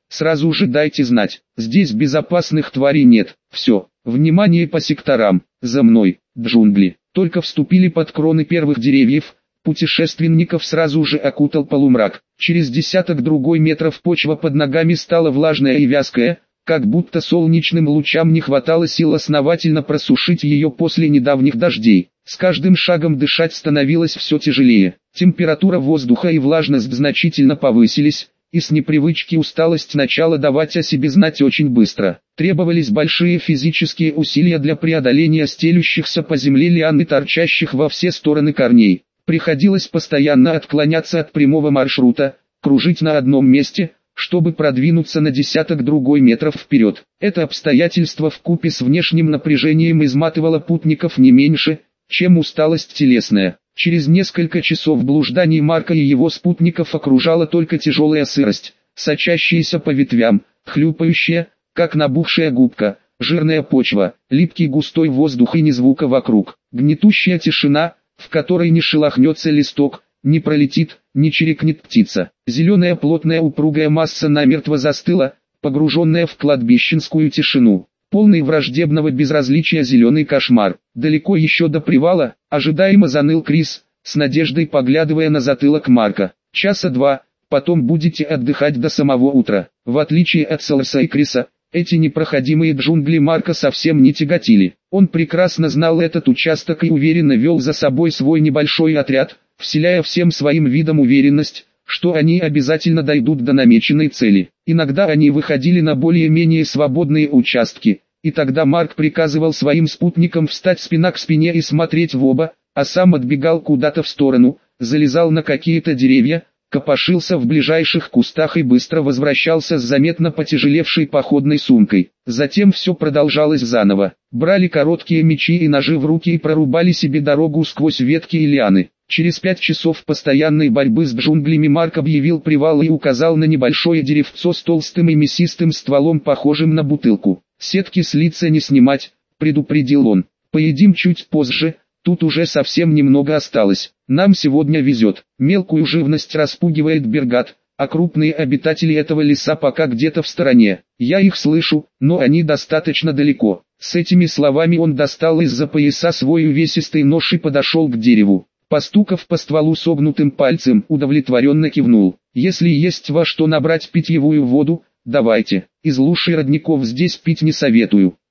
сразу же дайте знать. Здесь безопасных тварей нет. Все, внимание по секторам, за мной, джунгли. Только вступили под кроны первых деревьев, путешественников сразу же окутал полумрак. Через десяток другой метров почва под ногами стала влажная и вязкая, как будто солнечным лучам не хватало сил основательно просушить ее после недавних дождей. С каждым шагом дышать становилось все тяжелее. Температура воздуха и влажность значительно повысились, и с непривычки усталость начала давать о себе знать очень быстро. Требовались большие физические усилия для преодоления стелющихся по земле лиан и торчащих во все стороны корней. Приходилось постоянно отклоняться от прямого маршрута, кружить на одном месте, чтобы продвинуться на десяток другой метров вперед. Это обстоятельство вкупе с внешним напряжением изматывало путников не меньше, чем усталость телесная. Через несколько часов блужданий Марка и его спутников окружала только тяжелая сырость, сочащаяся по ветвям, хлюпающая, как набухшая губка, жирная почва, липкий густой воздух и ни звука вокруг. Гнетущая тишина, в которой не шелохнется листок, не пролетит, не чирикнет птица. Зеленая плотная упругая масса намертво застыла, погруженная в кладбищенскую тишину. Полный враждебного безразличия зеленый кошмар. Далеко еще до привала, ожидаемо заныл Крис, с надеждой поглядывая на затылок Марка. Часа два, потом будете отдыхать до самого утра. В отличие от Солоса и Криса, эти непроходимые джунгли Марка совсем не тяготили. Он прекрасно знал этот участок и уверенно вел за собой свой небольшой отряд, вселяя всем своим видом уверенность, что они обязательно дойдут до намеченной цели. Иногда они выходили на более-менее свободные участки, и тогда Марк приказывал своим спутникам встать спина к спине и смотреть в оба, а сам отбегал куда-то в сторону, залезал на какие-то деревья, копошился в ближайших кустах и быстро возвращался с заметно потяжелевшей походной сумкой. Затем все продолжалось заново. Брали короткие мечи и ножи в руки и прорубали себе дорогу сквозь ветки и лианы. Через пять часов постоянной борьбы с джунглями Марк объявил привал и указал на небольшое деревцо с толстым и мясистым стволом, похожим на бутылку. «Сетки с лица не снимать», — предупредил он. «Поедим чуть позже, тут уже совсем немного осталось. Нам сегодня везет. Мелкую живность распугивает Бергат, а крупные обитатели этого леса пока где-то в стороне. Я их слышу, но они достаточно далеко». С этими словами он достал из-за пояса свой увесистый нож и подошел к дереву. Постукав по стволу согнутым пальцем, удовлетворенно кивнул. «Если есть во что набрать питьевую воду, давайте. Из луж и родников здесь пить не советую.